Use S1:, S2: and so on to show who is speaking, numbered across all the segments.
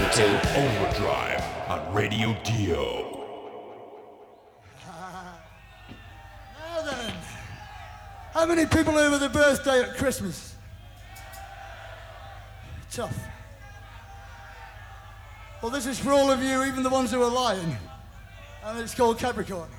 S1: to Overdrive on Radio Dio.
S2: Now then, how many people over their birthday at Christmas? Tough. Well, this is for all of you, even the ones who are lying. And it's called Capricorn.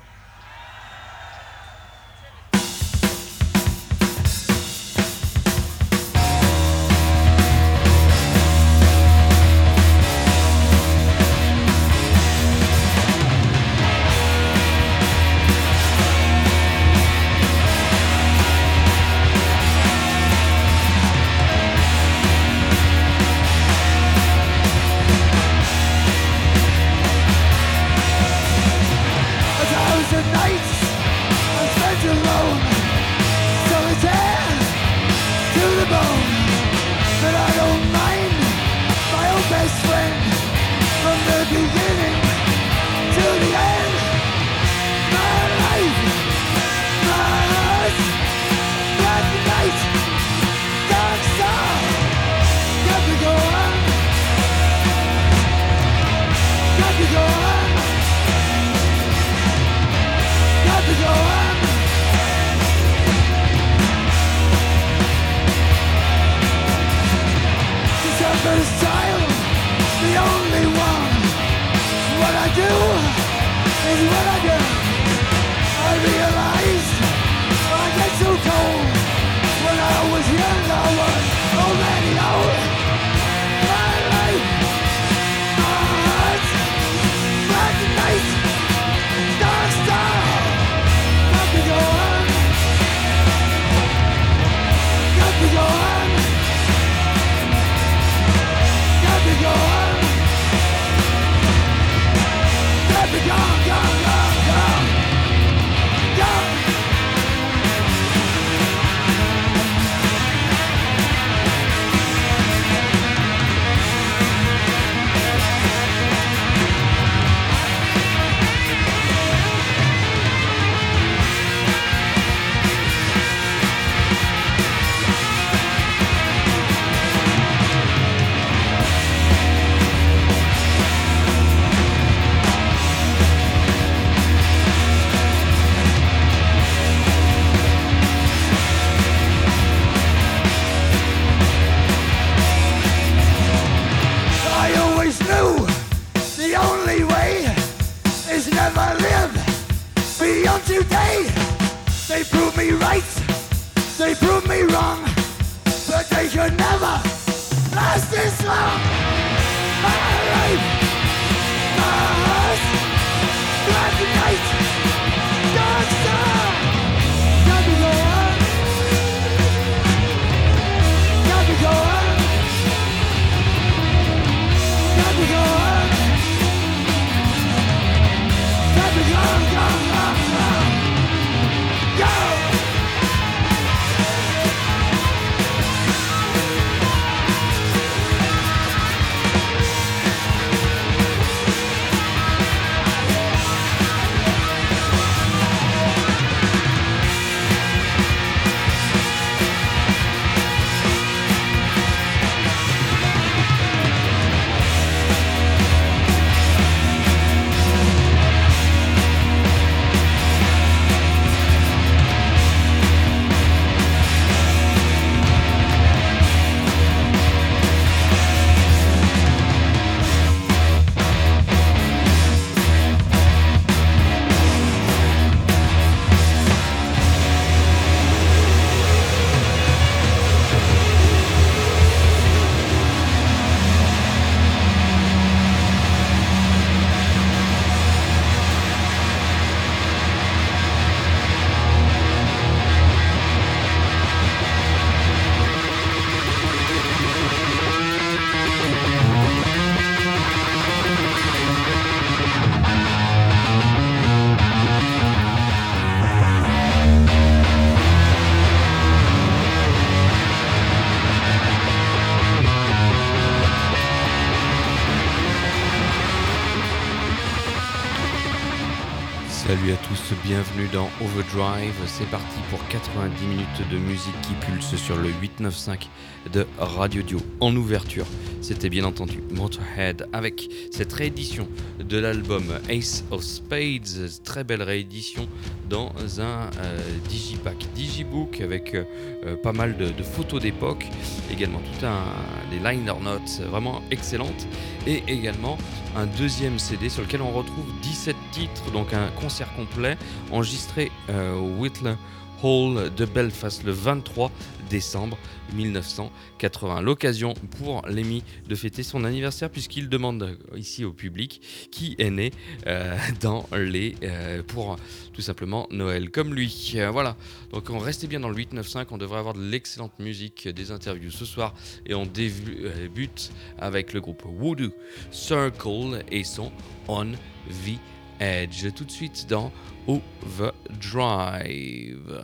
S3: Salut à tous, bienvenue dans Overdrive, c'est parti pour 90 minutes de musique qui pulse sur le 895 de Radio Dio. En ouverture, C'était bien entendu Motorhead avec cette réédition de l'album Ace of Spades, très belle réédition dans un digipack, digibook avec pas mal de photos d'époque, également les liner notes vraiment excellentes, et également un deuxième CD sur lequel on retrouve 17 titres, donc un concert complet enregistré au Whittle Hall de Belfast le 23 décembre 1980. L'occasion pour Lemmy de fêter son anniversaire puisqu'il demande ici au public qui est né pour tout simplement Noël comme lui. Voilà, donc on restait bien dans le 8-9-5, on devrait avoir de l'excellente musique, des interviews ce soir et on débute avec le groupe Voodoo Circle et son On the Edge. Tout de suite dans Overdrive.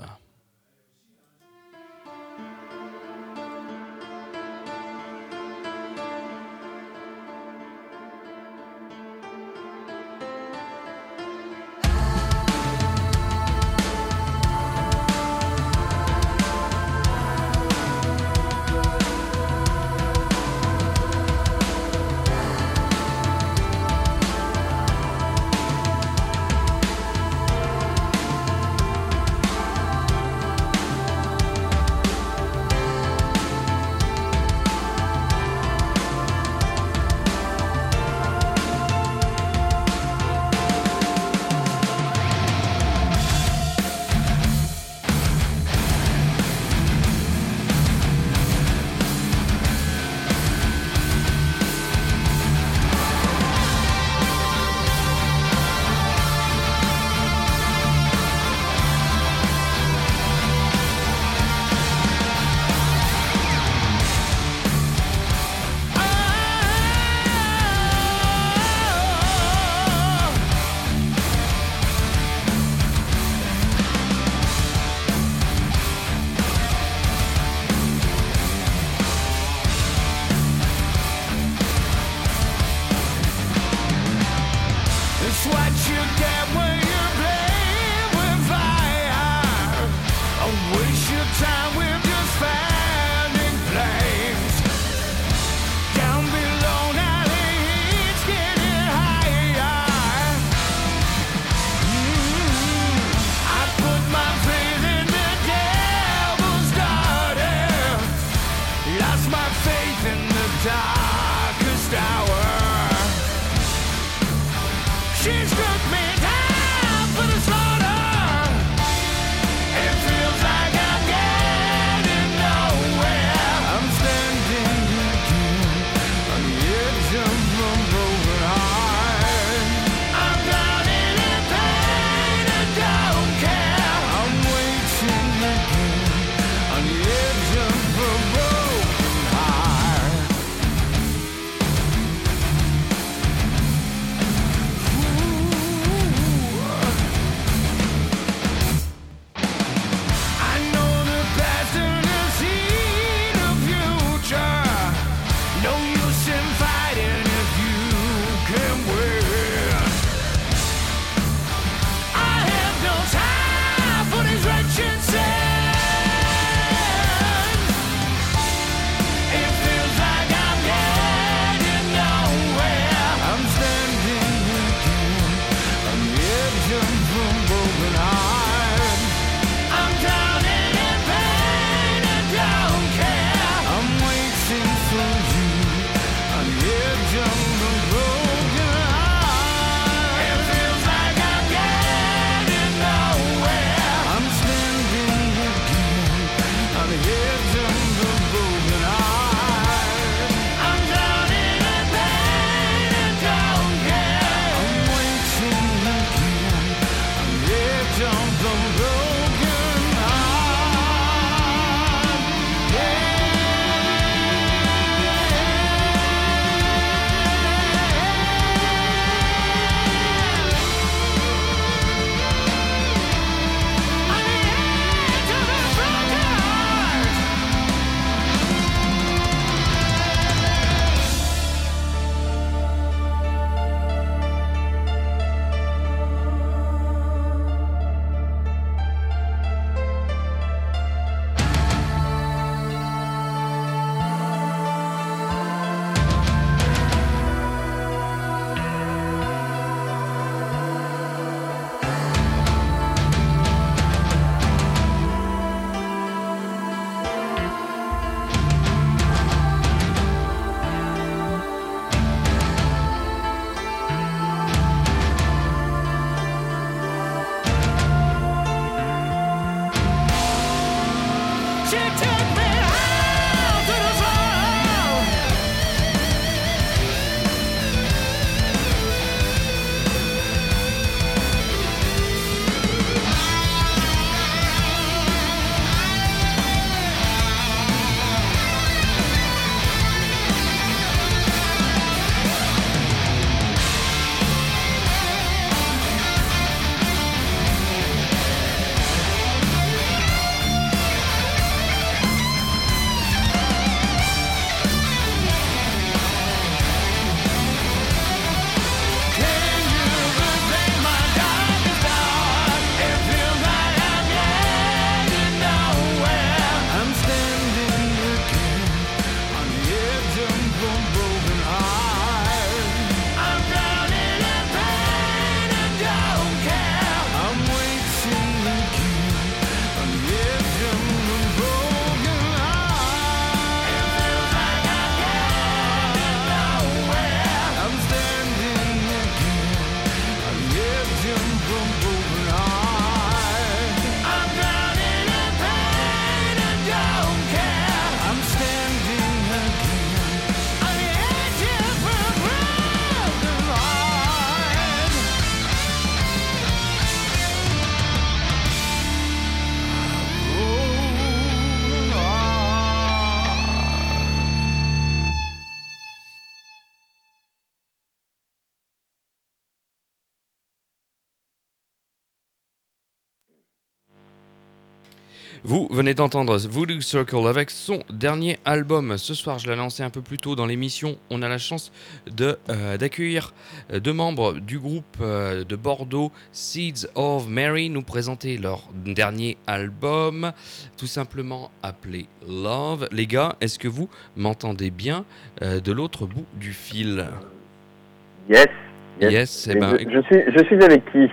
S3: Vous venez d'entendre Voodoo Circle avec son dernier album. Ce soir, je l'ai lancé un peu plus tôt dans l'émission. On a la chance d'accueillir deux membres du groupe de Bordeaux, Seeds of Mary, nous présenter leur dernier album, tout simplement appelé Love. Les gars, est-ce que vous m'entendez bien de l'autre bout du fil?
S4: Yes.
S3: Yes, eh ben,
S4: je suis avec qui?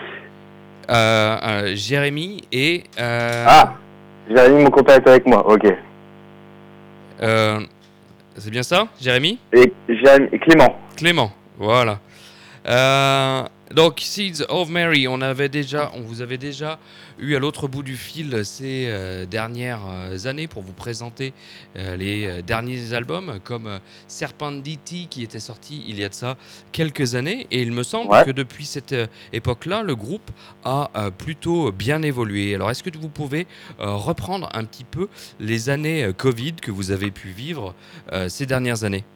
S3: Jérémy et...
S4: Jérémy, mon copain est avec moi, ok.
S3: C'est bien ça, Jérémy?
S4: Et Clément.
S3: Clément, voilà. Donc, Seeds of Mary, on vous avait déjà eu à l'autre bout du fil ces dernières années pour vous présenter les derniers albums comme Serpentity qui était sorti il y a de ça quelques années, et il me semble que depuis cette époque-là, le groupe a plutôt bien évolué. Alors, est-ce que vous pouvez reprendre un petit peu les années Covid que vous avez pu vivre ces dernières années?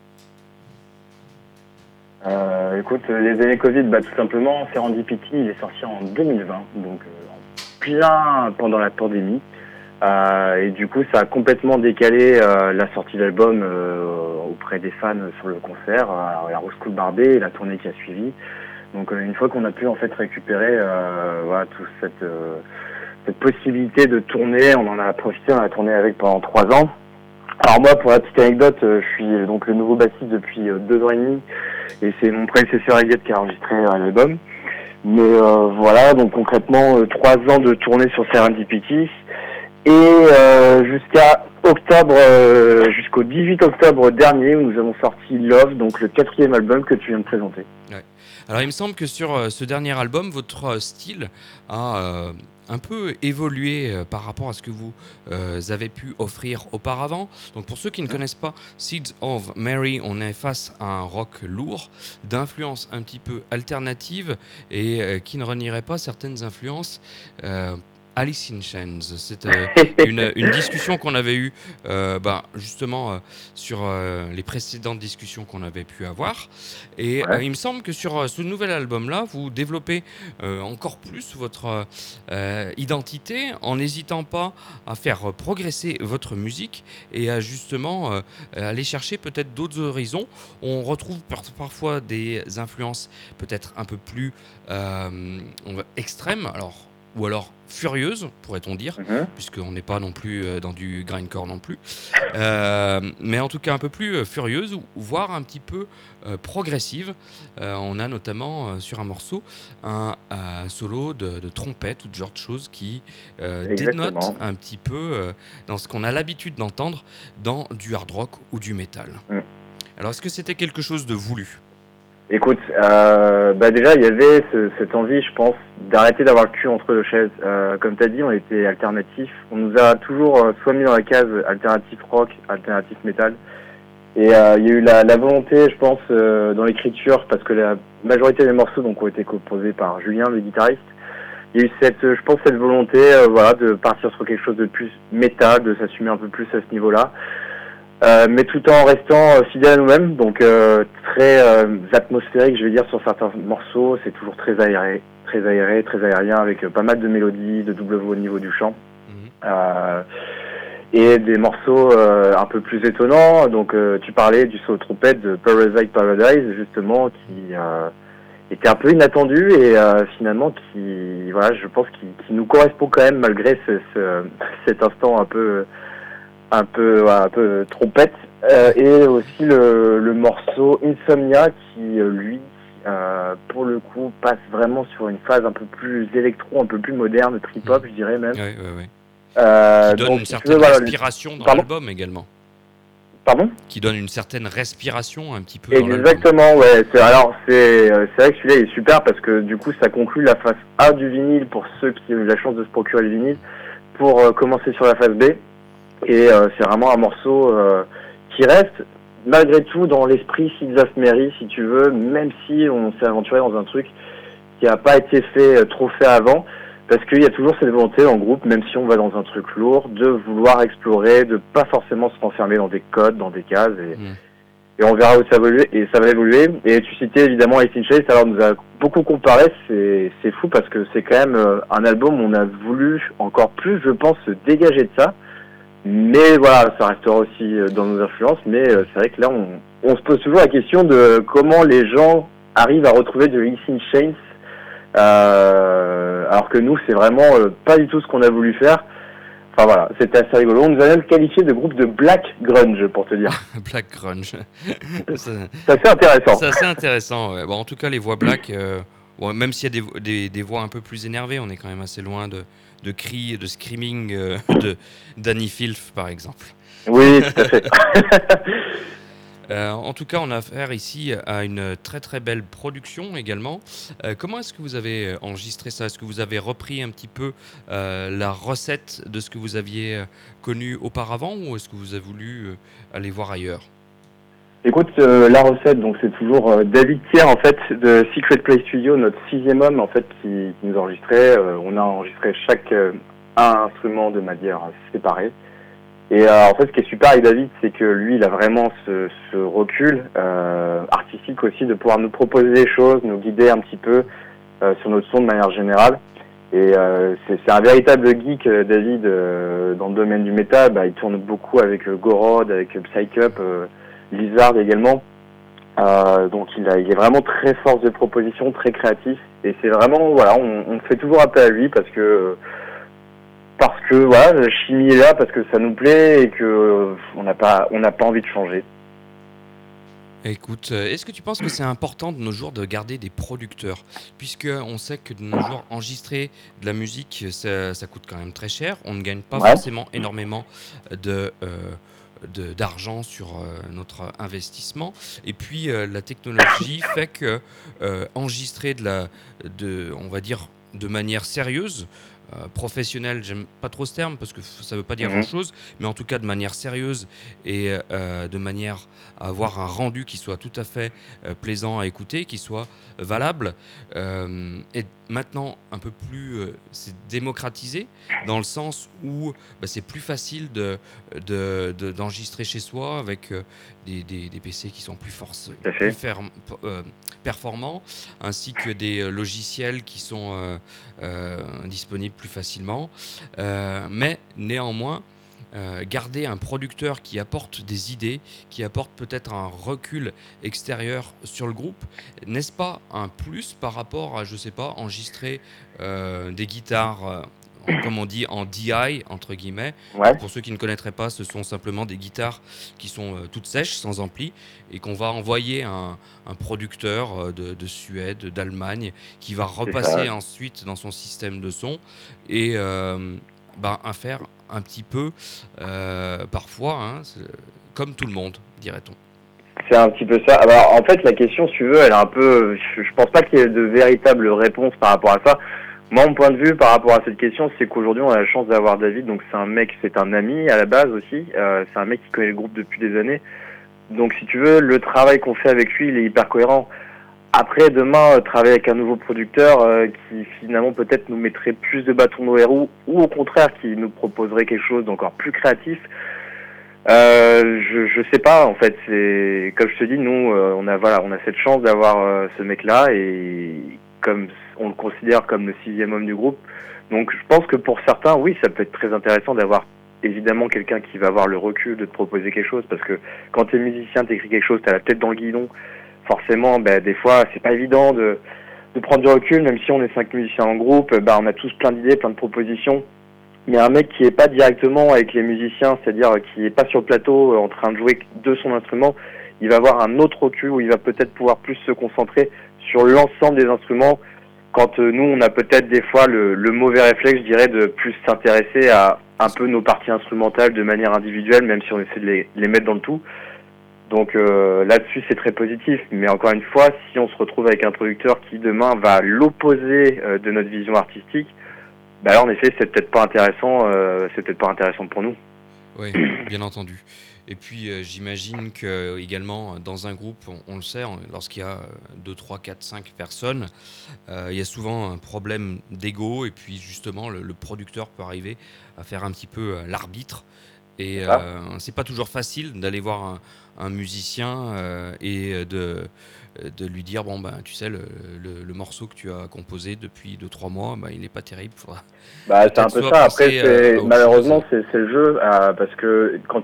S4: Écoute, les années Covid, tout simplement, Serendipity, il est sorti en 2020, donc en plein pendant la pandémie. Et du coup, ça a complètement décalé la sortie de l'album auprès des fans sur le concert, la Rose School Barbie et la tournée qui a suivi. Donc une fois qu'on a pu en fait récupérer toute cette possibilité de tourner, on en a profité, on a tourné avec pendant 3 ans. Alors moi, pour la petite anecdote, je suis donc le nouveau bassiste depuis 2 ans et demi, et c'est mon prédécesseur Elliot qui a enregistré l'album. Mais voilà, donc concrètement 3 ans de tournée sur Serendipity, et jusqu'à octobre, jusqu'au 18 octobre dernier, où nous avons sorti Love, donc le 4e album que tu viens de présenter.
S3: Ouais. Alors il me semble que sur ce dernier album, votre style a un peu évolué par rapport à ce que vous avez pu offrir auparavant. Donc pour ceux qui ne connaissent pas Seeds of Mary, on est face à un rock lourd, d'influence un petit peu alternative, et qui ne renierait pas certaines influences Alice in Chains. C'est une discussion qu'on avait eue justement sur les précédentes discussions qu'on avait pu avoir. Et il me semble que sur ce nouvel album-là, vous développez encore plus votre identité en n'hésitant pas à faire progresser votre musique et à justement aller chercher peut-être d'autres horizons. On retrouve parfois des influences peut-être un peu plus extrêmes, ou alors furieuse, pourrait-on dire, puisqu'on n'est pas non plus dans du grindcore non plus, mais en tout cas un peu plus furieuse, voire un petit peu progressive. On a notamment sur un morceau un solo de trompette ou de genre de choses qui dénote un petit peu dans ce qu'on a l'habitude d'entendre dans du hard rock ou du métal. Alors, est-ce que c'était quelque chose de voulu ?
S4: Écoute, déjà il y avait cette envie, je pense, d'arrêter d'avoir le cul entre deux chaises. Comme tu as dit, on était alternatif. On nous a toujours soit mis dans la case alternatif rock, alternatif métal. Et il y a eu la volonté, je pense, dans l'écriture, parce que la majorité des morceaux donc, ont été composés par Julien, le guitariste. Il y a eu cette volonté de partir sur quelque chose de plus métal, de s'assumer un peu plus à ce niveau-là. Mais tout en restant fidèle à nous-mêmes, donc très atmosphérique, je vais dire, sur certains morceaux. C'est toujours très aéré, très aérien, avec pas mal de mélodies, de double voix au niveau du chant. Et des morceaux un peu plus étonnants. Donc tu parlais du solo trompette de Parasite Paradise, justement, qui était un peu inattendu et finalement qui, je pense qui nous correspond quand même, malgré cet instant un peu trompette, et aussi le morceau Insomnia qui lui pour le coup passe vraiment sur une phase un peu plus électro, un peu plus moderne, trip-hop je dirais même.
S3: Qui donne une certaine respiration dans l'album également.
S4: Pardon ? Qui
S3: donne une certaine respiration un petit peu.
S4: Exactement, ouais. C'est vrai que celui-là il est super parce que du coup ça conclut la phase A du vinyle pour ceux qui ont eu la chance de se procurer le vinyle, pour commencer sur la phase B. Et c'est vraiment un morceau qui reste malgré tout dans l'esprit Seeds of Mary, si tu veux, même si on s'est aventuré dans un truc qui n'a pas été trop fait avant, parce qu'il y a toujours cette volonté en groupe, même si on va dans un truc lourd, de vouloir explorer, de pas forcément se renfermer dans des codes, dans des cases, et on verra où ça va évoluer, et ça va évoluer. Et tu citais évidemment Alice in Chains, alors on nous a beaucoup comparé, c'est fou parce que c'est quand même un album où on a voulu encore plus, je pense, se dégager de ça. Mais voilà, ça restera aussi dans nos influences, mais c'est vrai que là, on se pose toujours la question de comment les gens arrivent à retrouver de Alice in Chains, alors que nous, c'est vraiment pas du tout ce qu'on a voulu faire. Enfin voilà, c'était assez rigolo. On nous a même qualifié de groupe de black grunge, pour te dire.
S3: Black grunge.
S4: C'est assez intéressant.
S3: C'est assez intéressant. Ouais. Bon, en tout cas, les voix black, bon, même s'il y a des voix un peu plus énervées, on est quand même assez loin de cris, de screaming de Danny Filth, par exemple.
S4: Oui, tout à fait.
S3: En tout cas, on a affaire ici à une très très belle production également. Comment est-ce que vous avez enregistré ça? Est-ce que vous avez repris un petit peu la recette de ce que vous aviez connu auparavant, ou est-ce que vous avez voulu aller voir ailleurs?
S4: Écoute, la recette, donc c'est toujours David Thiers en fait de Secret Play Studio, notre 6e homme en fait qui nous enregistrait. On a enregistré chaque un instrument de manière séparée. Et en fait, ce qui est super avec David, c'est que lui, il a vraiment ce recul artistique aussi de pouvoir nous proposer des choses, nous guider un petit peu sur notre son de manière générale. Et c'est un véritable geek, David, dans le domaine du métal. Bah, il tourne beaucoup avec Gorod, avec Psycup, Lizard également. Donc il est vraiment très force de proposition, très créatif. Et c'est vraiment, voilà, on fait toujours appel à lui parce que voilà, la chimie est là, parce que ça nous plaît et que on n'a pas envie de changer.
S3: Écoute, est-ce que tu penses que c'est important de nos jours de garder des producteurs? Puisque on sait que de nos jours, enregistrer de la musique, ça coûte quand même très cher. On ne gagne pas
S4: Ouais,
S3: forcément énormément d'argent sur notre investissement. Et puis, la technologie fait que enregistrer on va dire, de manière sérieuse, professionnelle, j'aime pas trop ce terme parce que ça veut pas dire
S4: mhm,
S3: grand-chose, mais en tout cas de manière sérieuse et de manière à avoir un rendu qui soit tout à fait plaisant à écouter, qui soit valable, est maintenant un peu plus c'est démocratisé dans le sens où c'est plus facile d'enregistrer chez soi avec des PC qui sont
S4: tout à fait.
S3: performants, ainsi que des logiciels qui sont disponibles plus facilement. Mais néanmoins, garder un producteur qui apporte des idées, qui apporte peut-être un recul extérieur sur le groupe, n'est-ce pas un plus par rapport à, je sais pas, enregistrer des guitares comme on dit en DI entre guillemets.
S4: Ouais,
S3: Pour ceux qui ne connaîtraient pas, ce sont simplement des guitares qui sont toutes sèches, sans ampli, et qu'on va envoyer à un producteur de Suède, d'Allemagne, qui va
S4: c'est ça.
S3: repasser ensuite dans son système de son et à faire un petit peu parfois, hein, comme tout le monde, dirait-on.
S4: C'est un petit peu ça. Alors, en fait, la question, si tu veux, elle est un peu... Je pense pas qu'il y ait de véritable réponse par rapport à ça. Moi, mon point de vue par rapport à cette question, c'est qu'aujourd'hui, on a la chance d'avoir David. Donc, c'est un ami à la base aussi. C'est un mec qui connaît le groupe depuis des années. Donc, si tu veux, le travail qu'on fait avec lui, il est hyper cohérent. Après, demain, travailler avec un nouveau producteur qui, finalement, peut-être nous mettrait plus de bâtons dans les roues, ou au contraire, qui nous proposerait quelque chose d'encore plus créatif. Je sais pas, en fait. C'est comme je te dis, nous on a cette chance d'avoir ce mec-là, et comme on le considère comme le 6e homme du groupe. Donc je pense que pour certains, oui, ça peut être très intéressant d'avoir évidemment quelqu'un qui va avoir le recul de te proposer quelque chose, parce que quand t'es musicien, t'écris quelque chose, t'as la tête dans le guidon. Forcément, des fois, c'est pas évident de prendre du recul, même si on est 5 musiciens en groupe. On a tous plein d'idées, plein de propositions. Il y a un mec qui est pas directement avec les musiciens, c'est-à-dire qui est pas sur le plateau en train de jouer de son instrument. Il va avoir un autre recul où il va peut-être pouvoir plus se concentrer sur l'ensemble des instruments. Quand nous, on a peut-être des fois le mauvais réflexe, je dirais, de plus s'intéresser à un peu nos parties instrumentales de manière individuelle, même si on essaie de les mettre dans le tout. Donc là-dessus, c'est très positif. Mais encore une fois, si on se retrouve avec un producteur qui demain va à l'opposé de notre vision artistique, là, en effet, c'est peut-être pas intéressant pour nous.
S3: Oui, bien entendu. Et puis j'imagine que également dans un groupe, on le sait, lorsqu'il y a 2, 3, 4, 5 personnes, il y a souvent un problème d'ego, et puis justement le producteur peut arriver à faire un petit peu l'arbitre Et c'est pas toujours facile d'aller voir un musicien et de lui dire bon ben tu sais le morceau que tu as composé depuis 2-3 mois, ben, il est pas terrible. Faudra
S4: Bah, c'est un
S3: peut-être
S4: peu
S3: soit
S4: ça. Après,
S3: penser à autre
S4: malheureusement,
S3: chose.
S4: c'est le jeu, parce que quand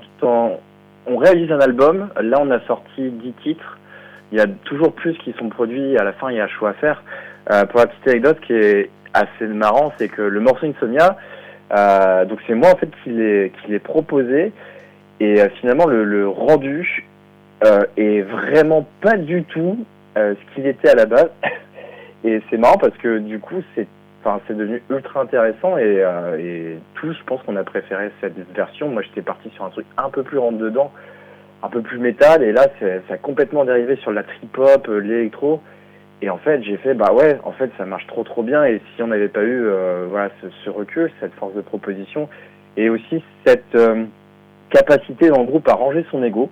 S4: on réalise un album, là, on a sorti 10 titres. Il y a toujours plus qui sont produits. À la fin, il y a un choix à faire. Pour la petite anecdote qui est assez marrant, c'est que le morceau Insomnia, donc c'est moi en fait qui l'ai proposé, et finalement le rendu est vraiment pas du tout ce qu'il était à la base. Et c'est marrant parce que du coup c'est devenu ultra intéressant, et tous, je pense qu'on a préféré cette version. Moi j'étais parti sur un truc un peu plus rentre dedans, un peu plus métal, et là ça a complètement dérivé sur la trip-hop, l'électro. Et en fait, j'ai fait, bah ouais, en fait, ça marche trop bien. Et si on n'avait pas eu voilà, ce recul, cette force de proposition, et aussi cette capacité dans le groupe à ranger son ego,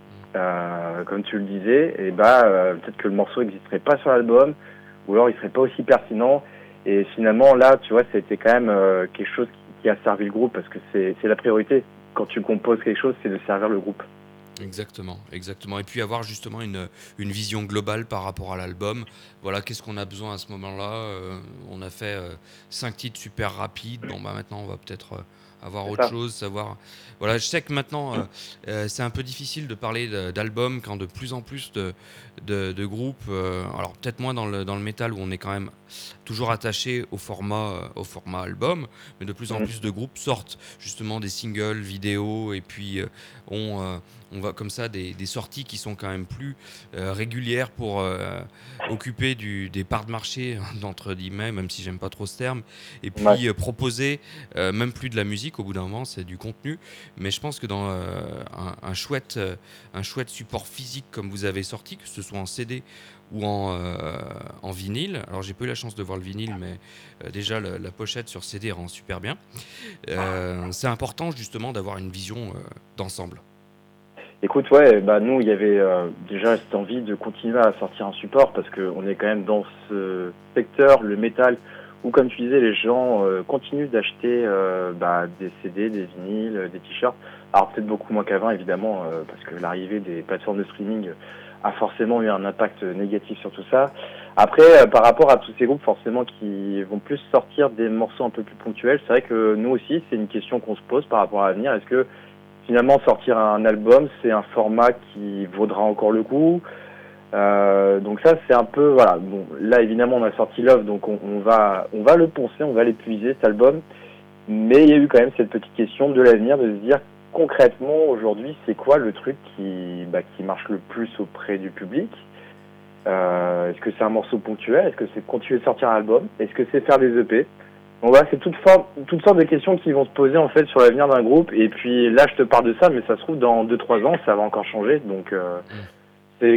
S4: comme tu le disais, et peut-être que le morceau n'existerait pas sur l'album, ou alors il serait pas aussi pertinent. Et finalement, là, tu vois, c'était quand même quelque chose qui a servi le groupe, parce que c'est la priorité. Quand tu composes quelque chose, c'est de servir le groupe.
S3: Exactement. Et puis avoir justement une vision globale par rapport à l'album. Voilà, qu'est-ce qu'on a besoin à ce moment-là. On a fait 5 titres super rapides. Bon, bah maintenant, on va peut-être avoir
S4: C'est
S3: autre
S4: ça.
S3: chose, savoir. Voilà, je sais que maintenant, c'est un peu difficile de parler d'album quand de plus en plus de groupes. Alors peut-être moins dans le métal où on est quand même toujours attaché au format album, mais de plus en plus de groupes sortent justement des singles, vidéos, et puis on va comme ça des sorties qui sont quand même plus régulières pour occuper des parts de marché, d'entre guillemets, même si j'aime pas trop ce terme, et puis
S4: Ouais.
S3: proposer même plus de la musique au bout d'un moment, c'est du contenu. Mais je pense que dans un chouette support physique comme vous avez sorti, que ce soit en CD ou en vinyle. Alors j'ai pas eu la chance de voir le vinyle, mais déjà la pochette sur CD rend super bien. C'est important justement d'avoir une vision d'ensemble.
S4: Écoute, ouais, bah nous, il y avait déjà cette envie de continuer à sortir un support, parce qu'on est quand même dans ce secteur, le métal, où, comme tu disais, les gens continuent d'acheter des CD, des vinyles, des t-shirts. Alors peut-être beaucoup moins qu'avant, évidemment, parce que l'arrivée des plateformes de streaming a forcément eu un impact négatif sur tout ça. Après, par rapport à tous ces groupes, forcément, qui vont plus sortir des morceaux un peu plus ponctuels, c'est vrai que nous aussi, c'est une question qu'on se pose par rapport à l'avenir. Est-ce que finalement, sortir un album, c'est un format qui vaudra encore le coup? Donc ça, c'est un peu, voilà. Bon, là, évidemment, on a sorti Love, donc on va le poncer, on va l'épuiser, cet album. Mais il y a eu quand même cette petite question de l'avenir, de se dire concrètement, aujourd'hui, c'est quoi le truc qui marche le plus auprès du public? Est-ce que c'est un morceau ponctuel? Est-ce que c'est continuer de sortir un album? Est-ce que c'est faire des EP? Donc voilà, c'est toutes sortes de questions qui vont se poser en fait sur l'avenir d'un groupe. Et puis là, je te parle de ça, mais ça se trouve dans 2-3 ans, ça va encore changer. Donc c'est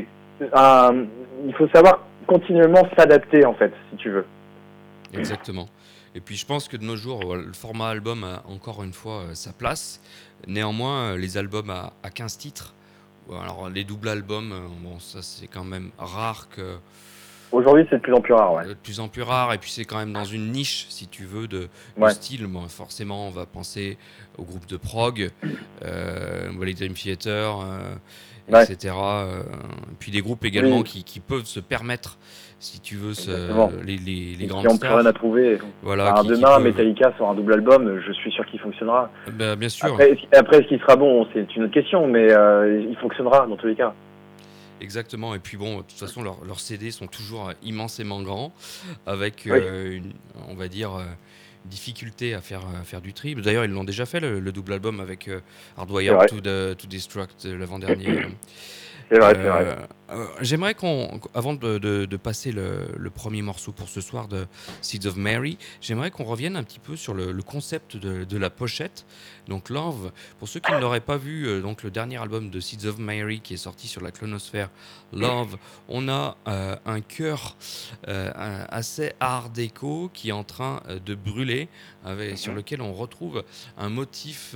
S4: il faut savoir continuellement s'adapter en fait, si tu veux.
S3: Exactement. Et puis je pense que de nos jours, le format album a encore une fois sa place. Néanmoins, les albums à 15 titres, alors les doubles albums, bon, ça c'est quand même rare que.
S4: Aujourd'hui, c'est de plus en plus rare, ouais.
S3: De plus en plus rare, et puis c'est quand même dans une niche, si tu veux, de
S4: Ouais.
S3: style. Bon, forcément, on va penser au groupe de prog, Valley Dream Theater,
S4: Ouais.
S3: etc. Et puis des groupes également
S4: Oui.
S3: qui peuvent se permettre, si tu veux,
S4: Exactement.
S3: les
S4: Qui
S3: grandes
S4: n'ont plus rien
S3: stars.
S4: à prouver.
S3: Voilà,
S4: Alors,
S3: qui
S4: demain,
S3: peuvent.
S4: Metallica sort un double album, je suis sûr qu'il fonctionnera.
S3: Bah, bien sûr.
S4: Après, est-ce qu'il sera bon, c'est une autre question, mais il fonctionnera dans tous les cas.
S3: Exactement, et puis bon, de toute façon, leurs CD sont toujours immensément grands, avec
S4: Oui.
S3: on va dire, difficulté à faire du tri. D'ailleurs, ils l'ont déjà fait, le double album avec
S4: C'est
S3: Hardwired
S4: vrai.
S3: to Destruct, l'avant-dernier.
S4: C'est vrai, c'est vrai.
S3: J'aimerais avant de passer le premier morceau pour ce soir de Seeds of Mary, j'aimerais qu'on revienne un petit peu sur le concept de la pochette. Donc Love, pour ceux qui ne l'auraient pas vu, donc le dernier album de Seeds of Mary qui est sorti sur la Clonosphère, Love, on a un cœur assez art déco qui est en train de brûler, sur lequel on retrouve un motif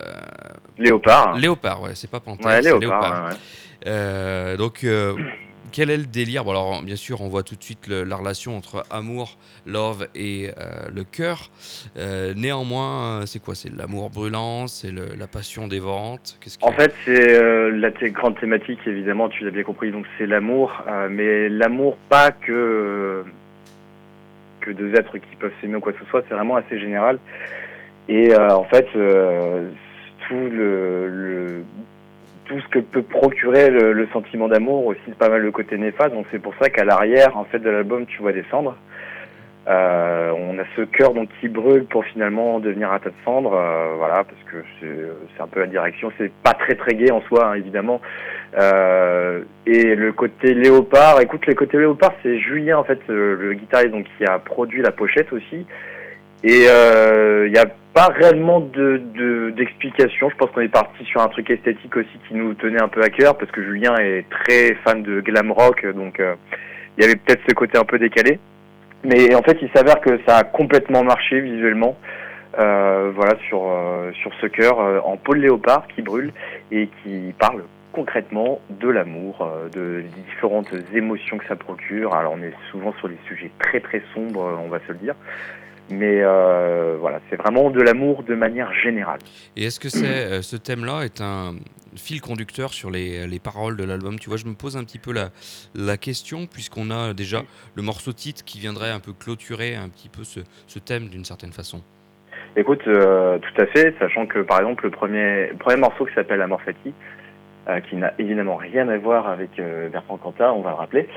S4: Léopard.
S3: léopard, ouais, c'est pas panthère,
S4: Ouais,
S3: c'est
S4: léopard.
S3: léopard.
S4: Ouais.
S3: Donc, quel est le délire? Bon, alors, bien sûr, on voit tout de suite la relation entre amour, love et le cœur. Néanmoins, c'est quoi? C'est l'amour brûlant? C'est la passion dévorante?
S4: En fait, c'est la grande thématique, évidemment, tu l'as bien compris, donc c'est l'amour, mais l'amour pas que deux êtres qui peuvent s'aimer ou quoi que ce soit, c'est vraiment assez général. Et en fait, tout ce que peut procurer le sentiment d'amour aussi, c'est pas mal le côté néfaste. Donc c'est pour ça qu'à l'arrière, en fait, de l'album, tu vois des cendres. On a ce cœur donc qui brûle pour finalement devenir un tas de cendres, voilà, parce que c'est un peu la direction. C'est pas très très gai en soi, hein, évidemment. Et le côté léopard, écoute, le côté léopard, c'est Julien en fait, le guitariste donc qui a produit la pochette aussi. Et il n'y a pas réellement d'explication. Je pense qu'on est parti sur un truc esthétique aussi qui nous tenait un peu à cœur, parce que Julien est très fan de glam rock, donc il y avait peut-être ce côté un peu décalé. Mais en fait, il s'avère que ça a complètement marché visuellement, voilà, sur ce cœur en peau de léopard qui brûle et qui parle concrètement de l'amour, des différentes émotions que ça procure. Alors on est souvent sur des sujets très très sombres, on va se le dire. Mais voilà, c'est vraiment de l'amour de manière générale.
S3: Et est-ce que ce thème-là est un fil conducteur sur les paroles de l'album? Tu vois, je me pose un petit peu la question, puisqu'on a déjà le morceau titre qui viendrait un peu clôturer un petit peu ce thème d'une certaine façon.
S4: Écoute, tout à fait, sachant que par exemple le premier morceau qui s'appelle Amor Fati, qui n'a évidemment rien à voir avec Bertrand Cantat, on va le rappeler.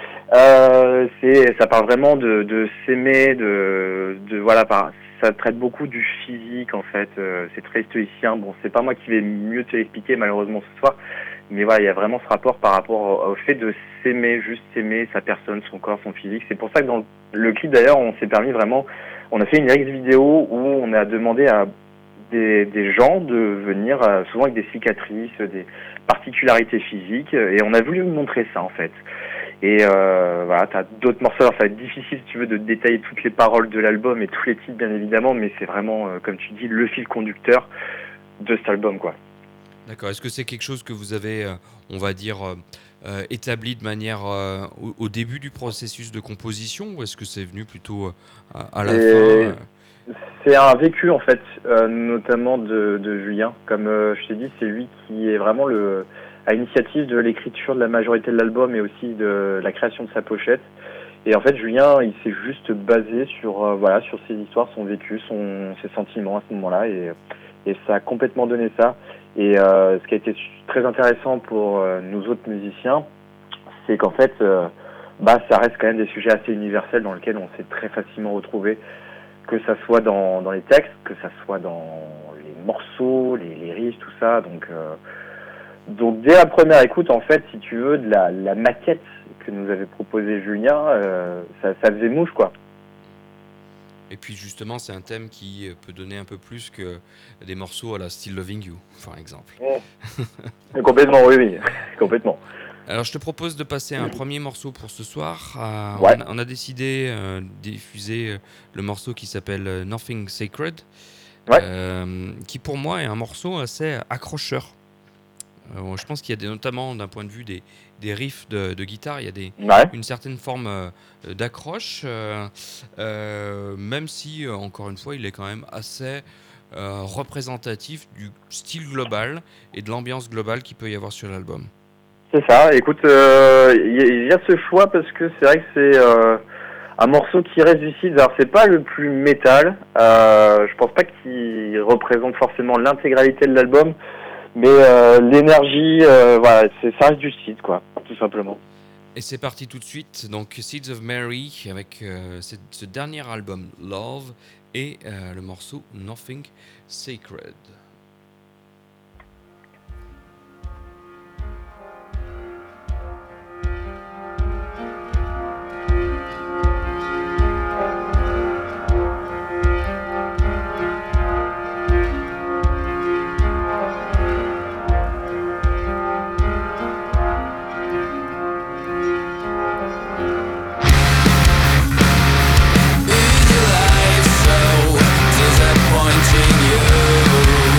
S4: Ça parle vraiment de s'aimer, voilà, ça traite beaucoup du physique en fait. C'est très stoïcien. Bon, c'est pas moi qui vais mieux te l'expliquer malheureusement ce soir, mais voilà, il y a vraiment ce rapport par rapport au fait de s'aimer, juste s'aimer sa personne, son corps, son physique. C'est pour ça que dans le clip d'ailleurs, on a fait une lyrics vidéo où on a demandé à des gens de venir souvent avec des cicatrices, des particularités physiques, et on a voulu montrer ça en fait. Et voilà, t'as d'autres morceaux, alors ça va être difficile si tu veux de détailler toutes les paroles de l'album et tous les titres bien évidemment, mais c'est vraiment, comme tu dis, le fil conducteur de cet album, quoi.
S3: D'accord, est-ce que c'est quelque chose que vous avez, on va dire, établi de manière au début du processus de composition, ou est-ce que c'est venu plutôt à la fin?
S4: C'est un vécu en fait, notamment de Julien. Comme je t'ai dit, c'est lui qui est vraiment à l'initiative de l'écriture de la majorité de l'album et aussi de la création de sa pochette. Et en fait, Julien, il s'est juste basé sur voilà, sur ses histoires, son vécu, ses sentiments à ce moment-là, et ça a complètement donné ça. Et ce qui a été très intéressant pour nous autres musiciens, c'est qu'en fait, ça reste quand même des sujets assez universels dans lesquels on s'est très facilement retrouvé. Que ça soit dans les textes, que ça soit dans les morceaux, les riffs, tout ça. Donc dès la première écoute, en fait, si tu veux, de la maquette que nous avait proposé Julien, ça faisait mouche, quoi.
S3: Et puis justement, c'est un thème qui peut donner un peu plus que des morceaux à la Still Loving You, par exemple.
S4: Complètement, oui, complètement.
S3: Alors je te propose de passer un premier morceau pour ce soir.
S4: Ouais.
S3: On a décidé de diffuser le morceau qui s'appelle Nothing Sacred, qui pour moi est un morceau assez accrocheur. Je pense qu'il y a notamment d'un point de vue des riffs de guitare, il y a une certaine forme d'accroche, même si, encore une fois, il est quand même assez représentatif du style global et de l'ambiance globale qu'il peut y avoir sur l'album.
S4: C'est ça, écoute, il y a ce choix parce que c'est vrai que c'est un morceau qui reste lucide. Alors c'est pas le plus métal, je pense pas qu'il représente forcément l'intégralité de l'album, mais l'énergie, voilà, ça reste du style, quoi, tout simplement.
S3: Et c'est parti tout de suite, donc Seeds of Mary avec ce dernier album Love et le morceau Nothing Sacred.
S5: Disappointing you.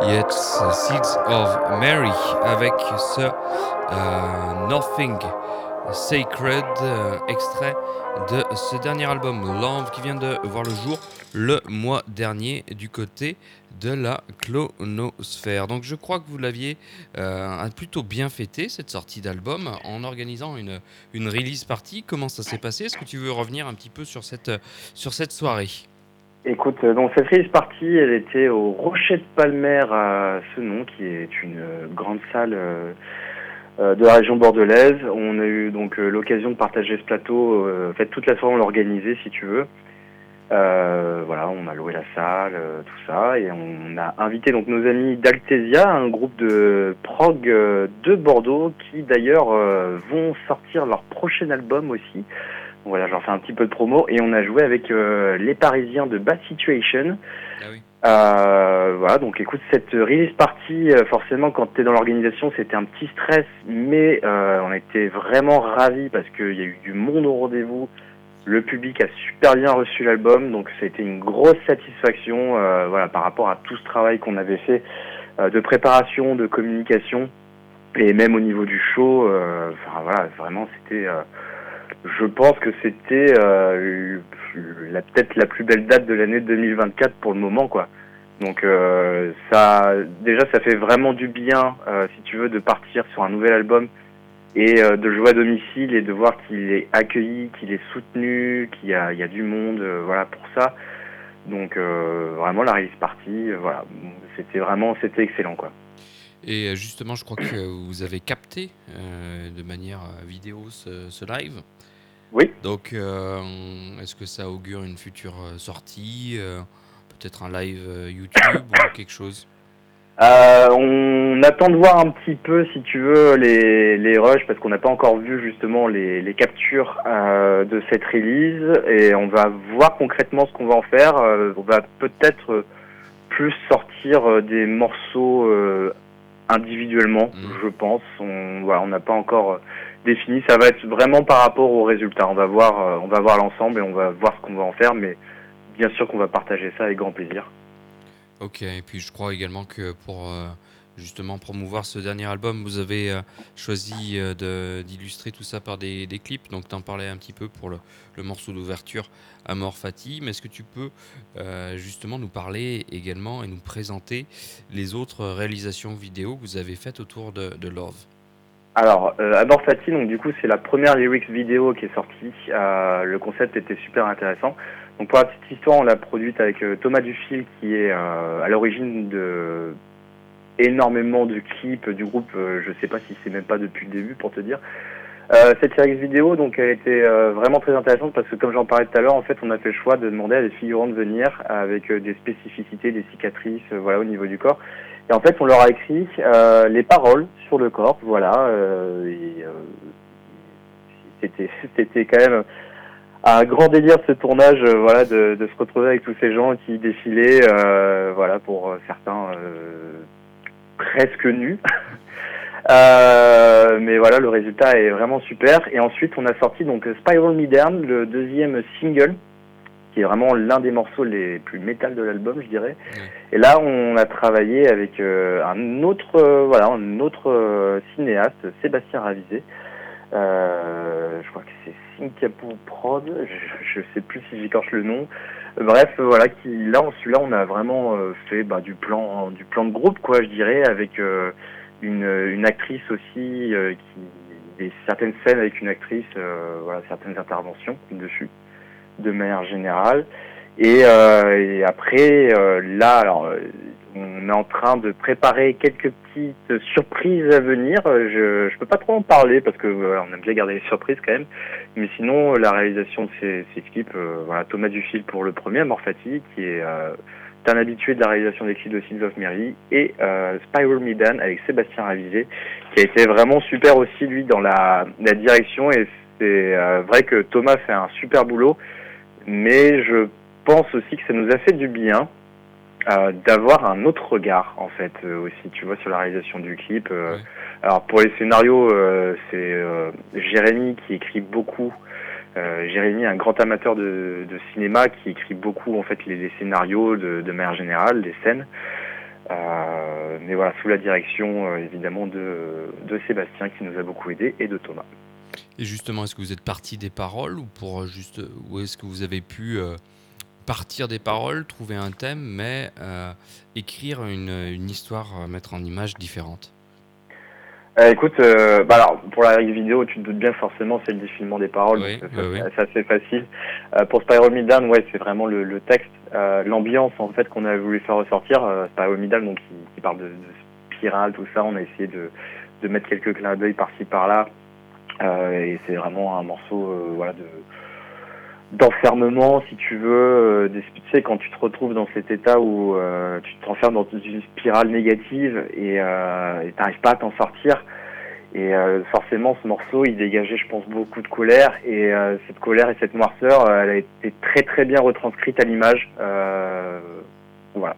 S3: Yet Seeds of Mary avec ce Nothing Sacred, extrait de ce dernier album Love qui vient de voir le jour le mois dernier du côté de la Clonosphère. Donc je crois que vous l'aviez plutôt bien fêté cette sortie d'album en organisant une release party. Comment ça s'est passé? Est-ce que tu veux revenir un petit peu sur cette soirée?
S4: Écoute, donc cette release party, elle était au Rocher de Palmer à Senon, qui est une grande salle de la région bordelaise. On a eu donc l'occasion de partager ce plateau. En fait, toute la soirée, on l'a organisé, si tu veux. Voilà, on a loué la salle, tout ça, et on a invité donc nos amis d'Altesia, un groupe de prog de Bordeaux, qui d'ailleurs vont sortir leur prochain album aussi. Voilà, j'en fais un petit peu de promo, et on a joué avec les Parisiens de Bad Situation.
S3: Ah oui.
S4: Voilà, donc écoute, cette release party, forcément, quand t'es dans l'organisation, c'était un petit stress, mais on était vraiment ravis parce qu'il y a eu du monde au rendez-vous. Le public a super bien reçu l'album, donc ça a été une grosse satisfaction, voilà, par rapport à tout ce travail qu'on avait fait de préparation, de communication, et même au niveau du show. Enfin voilà, vraiment, c'était. Je pense que c'était peut-être la plus belle date de l'année 2024 pour le moment, quoi. Donc ça fait vraiment du bien, si tu veux, de partir sur un nouvel album et de le jouer à domicile et de voir qu'il est accueilli, qu'il est soutenu, il y a du monde, voilà, pour ça. Donc vraiment la release party, voilà, c'était excellent, quoi.
S3: Et justement, je crois que vous avez capté de manière vidéo ce live.
S4: Oui.
S3: Donc, est-ce que ça augure une future sortie, peut-être un live YouTube ou quelque chose?
S4: On attend de voir un petit peu, si tu veux, les rushs, parce qu'on n'a pas encore vu justement les captures de cette release, et on va voir concrètement ce qu'on va en faire. On va peut-être plus sortir des morceaux individuellement, je pense. On n'a pas encore défini. Ça va être vraiment par rapport aux résultats. On va voir l'ensemble et on va voir ce qu'on va en faire, mais bien sûr qu'on va partager ça avec grand plaisir.
S3: Ok, et puis je crois également que pour justement promouvoir ce dernier album, vous avez choisi d'illustrer tout ça par des clips. Donc t'en parlais un petit peu pour le morceau d'ouverture Amor Fati, mais est-ce que tu peux justement nous parler également et nous présenter les autres réalisations vidéo que vous avez faites autour de Love?
S4: Alors, Amor Fati, donc du coup c'est la première lyrics vidéo qui est sortie. Le concept était super intéressant. Donc pour la petite histoire, on l'a produite avec Thomas Dufil, qui est à l'origine de énormément de clips du groupe. Je sais pas si c'est même pas depuis le début, pour te dire. Cette lyrics vidéo, donc, elle était vraiment très intéressante parce que, comme j'en parlais tout à l'heure, en fait, on a fait le choix de demander à des figurants de venir avec des spécificités, des cicatrices, voilà, au niveau du corps. Et en fait, on leur a écrit les paroles sur le corps, voilà. C'était quand même un grand délire, ce tournage, voilà, de se retrouver avec tous ces gens qui défilaient, voilà, pour certains presque nus. Mais voilà, le résultat est vraiment super. Et ensuite, on a sorti donc Spiral Me Down, le deuxième single, qui est vraiment l'un des morceaux les plus métal de l'album, je dirais. Et là, on a travaillé avec un autre cinéaste, Sébastien Ravizet. Je crois que c'est Sinkapu Prod, je sais plus si j'écorche le nom. Bref, voilà, celui-là, on a vraiment fait du plan de groupe, quoi, je dirais, avec une actrice aussi, certaines scènes avec une actrice, voilà, certaines interventions dessus, de manière générale. Et après, là, alors, on est en train de préparer quelques petites surprises à venir. Je peux pas trop en parler parce que on aime bien garder les surprises quand même. Mais sinon, la réalisation de ces clips, voilà, Thomas Dufil pour le premier, Amor Fati, qui est un habitué de la réalisation des clips de Seeds of Mary, et Spiral Me Down avec Sébastien Ravizet, qui a été vraiment super aussi, lui, dans la direction. Et c'est vrai que Thomas fait un super boulot, mais je pense aussi que ça nous a fait du bien d'avoir un autre regard, en fait, aussi, tu vois, sur la réalisation du clip.
S3: Ouais.
S4: Alors, pour les scénarios, c'est Jérémy qui écrit beaucoup. Jérémy, un grand amateur de cinéma, qui écrit beaucoup, en fait, les scénarios de manière générale, les scènes. Mais voilà, sous la direction évidemment de Sébastien qui nous a beaucoup aidé et de Thomas.
S3: Et justement, est-ce que vous êtes parti des paroles ou est-ce que vous avez pu partir des paroles, trouver un thème, mais écrire une histoire, mettre en image différente?
S4: Écoute, alors pour la vidéo, tu te doutes bien forcément, c'est le défilement des paroles,
S3: Oui,
S4: donc
S3: oui.
S4: c'est assez facile. Pour Spiral Me Down, ouais, c'est vraiment le texte, l'ambiance en fait qu'on a voulu faire ressortir. Spiral Me Down, donc qui parle de spirale, tout ça. On a essayé de mettre quelques clins d'œil par-ci par-là, et c'est vraiment un morceau, voilà, d'enfermement, si tu veux, tu sais, quand tu te retrouves dans cet état où tu t'enfermes dans une spirale négative et t'arrives pas à t'en sortir. Et forcément, ce morceau, il dégageait, je pense, beaucoup de colère. Et cette colère et cette noirceur, elle a été très très bien retranscrite à l'image. Voilà.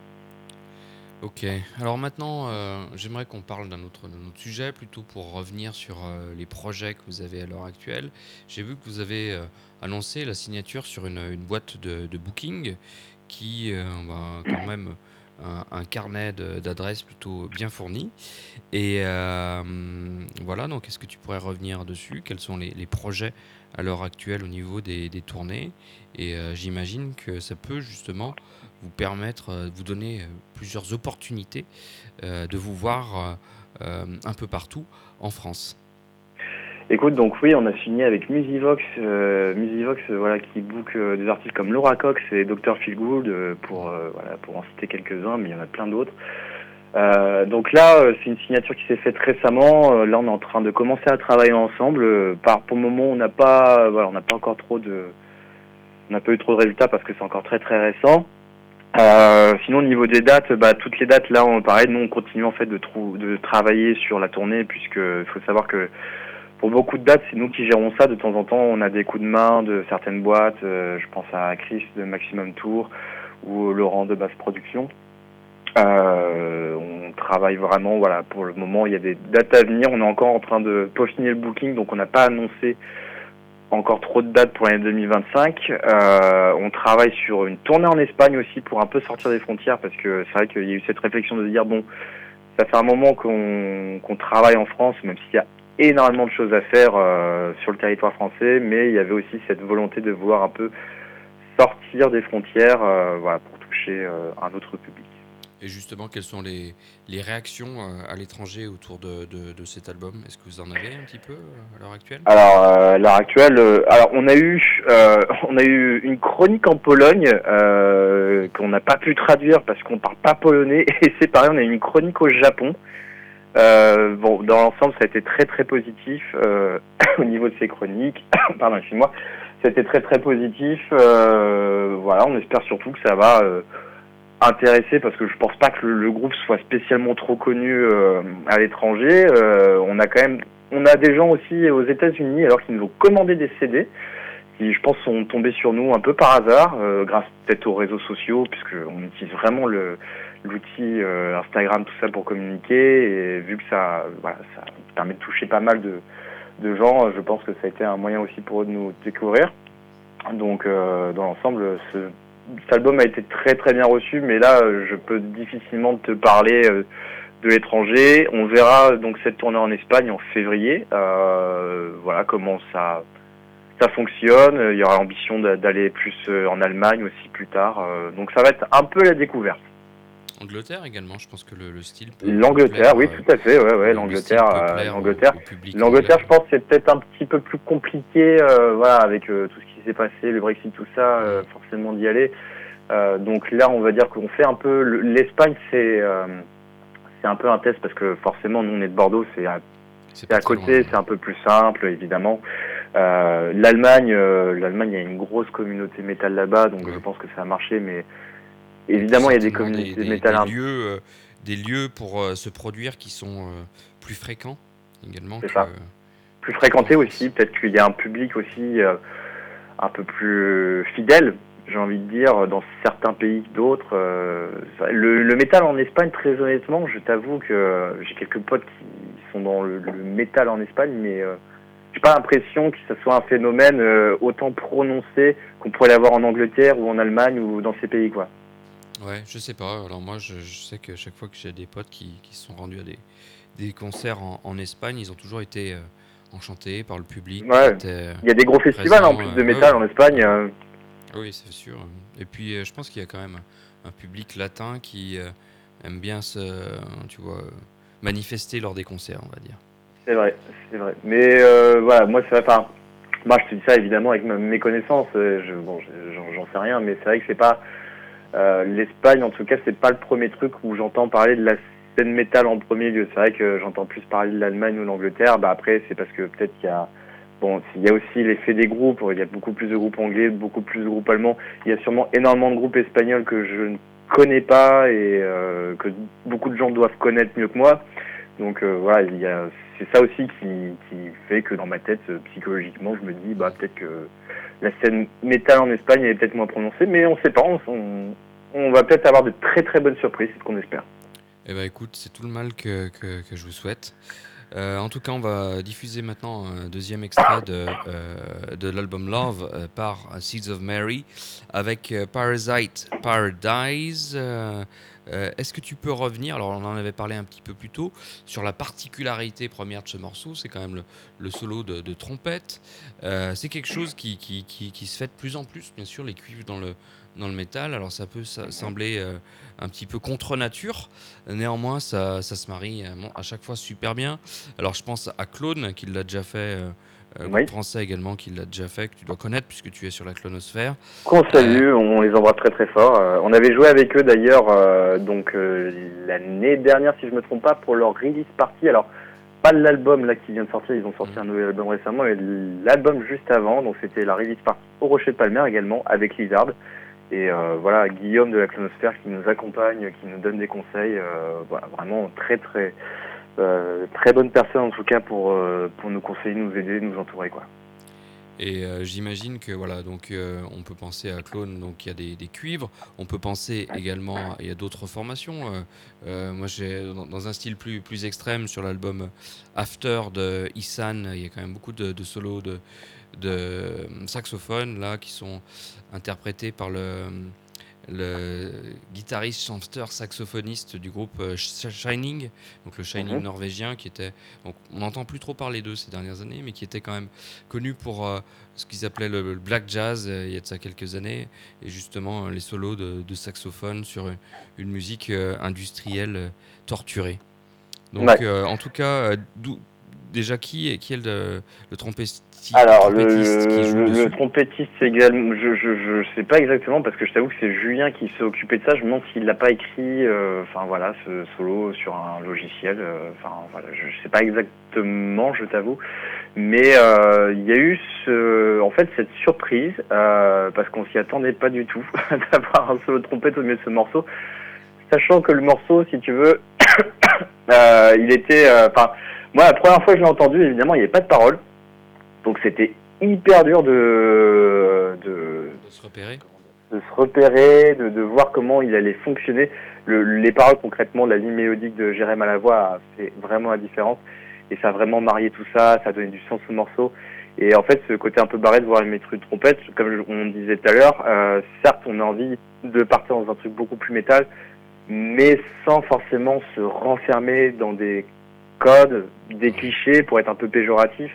S3: Ok, alors maintenant, j'aimerais qu'on parle d'un autre sujet, plutôt pour revenir sur les projets que vous avez à l'heure actuelle. J'ai vu que vous avez annoncé la signature sur une boîte de booking qui quand même un carnet d'adresses plutôt bien fourni. Et voilà, donc est-ce que tu pourrais revenir dessus? Quels sont les projets à l'heure actuelle au niveau des tournées? Et j'imagine que ça peut justement vous permettre, vous donner plusieurs opportunités de vous voir un peu partout en France.
S4: Écoute, donc oui, on a signé avec Musivox, voilà, qui book des artistes comme Laura Cox et Dr. Feelgood, voilà, pour en citer quelques-uns, mais il y en a plein d'autres. Donc là, c'est une signature qui s'est faite récemment. Là, on est en train de commencer à travailler ensemble. Pour le moment, on n'a pas encore on n'a pas eu trop de résultats parce que c'est encore très très récent. Sinon, au niveau des dates, toutes les dates là, pareil, nous on continue en fait de travailler sur la tournée, puisque il faut savoir que pour beaucoup de dates, c'est nous qui gérons ça. De temps en temps, on a des coups de main de certaines boîtes. Je pense à Chris de Maximum Tour ou Laurent de Basse Production. On travaille vraiment, voilà, pour le moment, il y a des dates à venir. On est encore en train de peaufiner le booking, donc on n'a pas annoncé encore trop de dates pour l'année 2025. On travaille sur une tournée en Espagne aussi pour un peu sortir des frontières, parce que c'est vrai qu'il y a eu cette réflexion de se dire, bon, ça fait un moment qu'on travaille en France, même s'il y a énormément de choses à faire sur le territoire français, mais il y avait aussi cette volonté de vouloir un peu sortir des frontières, voilà, pour toucher un autre public.
S3: Et justement, quelles sont les réactions à l'étranger autour de cet album? Est-ce que vous en avez un petit peu à l'heure actuelle?
S4: Alors, à l'heure actuelle, on a eu une chronique en Pologne qu'on n'a pas pu traduire parce qu'on parle pas polonais, et c'est pareil, on a eu une chronique au Japon. Bon, dans l'ensemble, ça a été très très positif au niveau de ces chroniques. Pardon, excuse-moi. C'était très très positif. Voilà, on espère surtout que ça va intéresser, parce que je pense pas que le groupe soit spécialement trop connu à l'étranger. On a des gens aussi aux États-Unis, alors qu'ils nous ont commandé des CD, qui, je pense, sont tombés sur nous un peu par hasard, grâce peut-être aux réseaux sociaux, puisqu'on utilise vraiment l'outil Instagram, tout ça, pour communiquer, et vu que ça permet de toucher pas mal de gens, je pense que ça a été un moyen aussi pour eux de nous découvrir. Donc, dans l'ensemble, cet album a été très très bien reçu, mais là, je peux difficilement te parler de l'étranger. On verra donc cette tournée en Espagne en février. Voilà comment ça fonctionne. Il y aura l'ambition d'aller plus en Allemagne aussi plus tard. Donc ça va être un peu la découverte.
S3: Angleterre également, je pense que le style peut
S4: L'Angleterre,
S3: plaire,
S4: oui, tout à fait, ouais, l'Angleterre,
S3: au public
S4: l'Angleterre,
S3: anglais.
S4: je pense, c'est peut-être un petit peu plus compliqué, voilà, avec tout ce qui s'est passé, le Brexit, tout ça, forcément d'y aller. Donc là, on va dire qu'on fait un peu l'Espagne, c'est un peu un test, parce que forcément, nous, on est de Bordeaux, c'est à côté, c'est un peu plus simple, évidemment. L'Allemagne, il y a une grosse communauté métal là-bas, donc je pense que ça a marché, mais évidemment, il y a des communautés métal.
S3: Des lieux pour se produire qui sont plus fréquents également.
S4: C'est ça. Plus fréquentés aussi. Peut-être qu'il y a un public aussi un peu plus fidèle, j'ai envie de dire, dans certains pays que d'autres. Le métal en Espagne, très honnêtement, je t'avoue que j'ai quelques potes qui sont dans le métal en Espagne, mais j'ai pas l'impression que ça soit un phénomène autant prononcé qu'on pourrait l'avoir en Angleterre ou en Allemagne ou dans ces pays, quoi.
S3: Ouais, je sais pas. Alors moi, je sais que chaque fois que j'ai des potes qui se sont rendus à des concerts en Espagne, ils ont toujours été enchantés par le public qui
S4: Ouais,
S3: était
S4: il y a des gros festivals en
S3: présent.
S4: plus de
S3: Ouais,
S4: métal
S3: ouais.
S4: en Espagne.
S3: Oui, c'est sûr. Et puis, je pense qu'il y a quand même un public latin qui aime bien tu vois, manifester lors des concerts, on va dire.
S4: C'est vrai, c'est vrai. Mais voilà, moi c'est vrai, enfin, moi je te dis ça évidemment avec mes connaissances, j'en sais rien, mais c'est vrai que c'est pas l'Espagne en tout cas, c'est pas le premier truc où j'entends parler de la scène métal en premier lieu. C'est vrai que j'entends plus parler de l'Allemagne ou de l'Angleterre. Bah après c'est parce que peut-être qu'il y a il y a aussi l'effet des groupes, il y a beaucoup plus de groupes anglais, beaucoup plus de groupes allemands. Il y a sûrement énormément de groupes espagnols que je ne connais pas et que beaucoup de gens doivent connaître mieux que moi. Donc voilà, c'est ça aussi qui fait que dans ma tête, psychologiquement, je me dis bah peut-être que la scène métal en Espagne elle est peut-être moins prononcée, mais on sait pas, on va peut-être avoir de très très bonnes surprises, c'est ce qu'on espère.
S3: Eh ben écoute, c'est tout le mal que je vous souhaite. En tout cas, on va diffuser maintenant un deuxième extrait de l'album Love par Seeds of Mary avec Parasite Paradise. Est-ce que tu peux revenir, alors on en avait parlé un petit peu plus tôt, sur la particularité première de ce morceau, c'est quand même le solo de trompette. C'est quelque chose qui se fait de plus en plus, bien sûr, les cuivres dans le métal. Alors ça peut sembler un petit peu contre nature, néanmoins ça se marie à chaque fois super bien. Alors je pense à Clone qui l'a déjà fait,
S4: Oui.
S3: groupe français également qui l'a déjà fait, que tu dois connaître puisque tu es sur la Clonosphère.
S4: Qu'on
S3: Euh,
S4: salue, on les embrasse très très fort. On avait joué avec eux d'ailleurs l'année dernière si je me trompe pas pour leur release party. Alors pas l'album là qui vient de sortir, ils ont sorti un nouvel album récemment, mais l'album juste avant, donc c'était la release party au Rocher de Palmer également avec Lizard. Et voilà, Guillaume de la Clonosphère qui nous accompagne, qui nous donne des conseils, voilà, vraiment très bonne personne en tout cas pour nous conseiller, nous aider, nous entourer quoi.
S3: Et j'imagine que voilà, donc on peut penser à Clone, donc il y a des cuivres. On peut penser également, il y a d'autres formations. Moi, j'ai dans un style plus extrême sur l'album After de Isan, il y a quand même beaucoup de solos de saxophone là qui sont interprétés par le guitariste, chanteur, saxophoniste du groupe Shining, donc le Shining norvégien, qui était, donc on n'entend plus trop parler d'eux ces dernières années, mais qui était quand même connu pour ce qu'ils appelaient le black jazz il y a de ça quelques années, et justement les solos de saxophone sur une musique industrielle torturée. Donc
S4: Ouais.
S3: en tout cas, déjà qui est le
S4: Alors
S3: trompettiste qui joue
S4: le
S3: dessus?
S4: trompettiste c'est également, je sais pas exactement parce que je t'avoue que c'est Julien qui s'est occupé de ça. Je me demande s'il l'a pas écrit, enfin voilà, ce solo sur un logiciel. Enfin voilà, je sais pas exactement, je t'avoue. Mais il y a eu en fait cette surprise parce qu'on s'y attendait pas du tout d'avoir un solo de trompette au milieu de ce morceau, sachant que le morceau, si tu veux, il était, enfin moi la première fois que je l'ai entendu, évidemment, il n'y avait pas de parole. Donc c'était hyper dur
S3: De se repérer.
S4: de se repérer, de voir comment il allait fonctionner. Les paroles concrètement de la ligne mélodique de Jérém à la voix a fait vraiment la différence. Et ça a vraiment marié tout ça, ça a donné du sens au morceau. Et en fait, ce côté un peu barré de voir une maîtrise de trompette, comme on disait tout à l'heure, certes, on a envie de partir dans un truc beaucoup plus métal, mais sans forcément se renfermer dans des codes, des clichés pour être un peu péjoratif.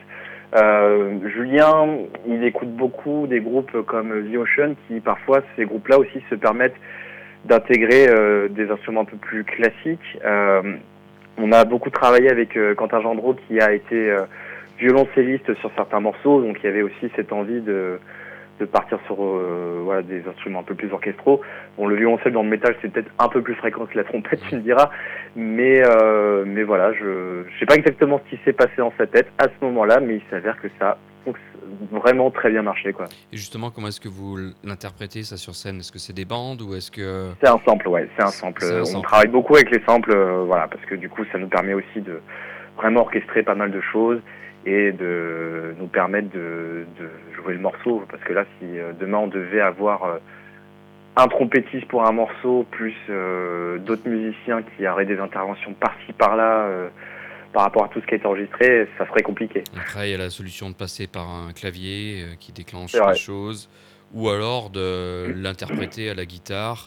S4: Julien, il écoute beaucoup des groupes comme The Ocean qui parfois ces groupes-là aussi se permettent d'intégrer des instruments un peu plus classiques. On a beaucoup travaillé avec Quentin Gendreau qui a été violoncelliste sur certains morceaux, donc il y avait aussi cette envie de partir sur voilà, des instruments un peu plus orchestraux. Bon, le violoncelle dans le métal c'est peut-être un peu plus fréquent que la trompette, tu me diras, mais voilà, je sais pas exactement ce qui s'est passé dans sa tête à ce moment-là, mais il s'avère que ça a vraiment très bien marché quoi.
S3: Et justement, comment est-ce que vous l'interprétez ça sur scène? Est-ce que c'est des bandes ou est-ce que
S4: C'est un sample, ouais, c'est un sample.
S3: c'est un
S4: On
S3: sample?
S4: travaille beaucoup avec les samples, voilà, parce que du coup ça nous permet aussi de vraiment orchestrer pas mal de choses et de nous permettre de jouer le morceau, parce que là si demain on devait avoir un trompettiste pour un morceau plus d'autres musiciens qui auraient des interventions par-ci par-là par rapport à tout ce qui a été enregistré, ça serait compliqué.
S3: Après, il y a la solution de passer par un clavier qui déclenche
S4: C'est
S3: les
S4: vrai.
S3: choses, ou alors de l'interpréter à la guitare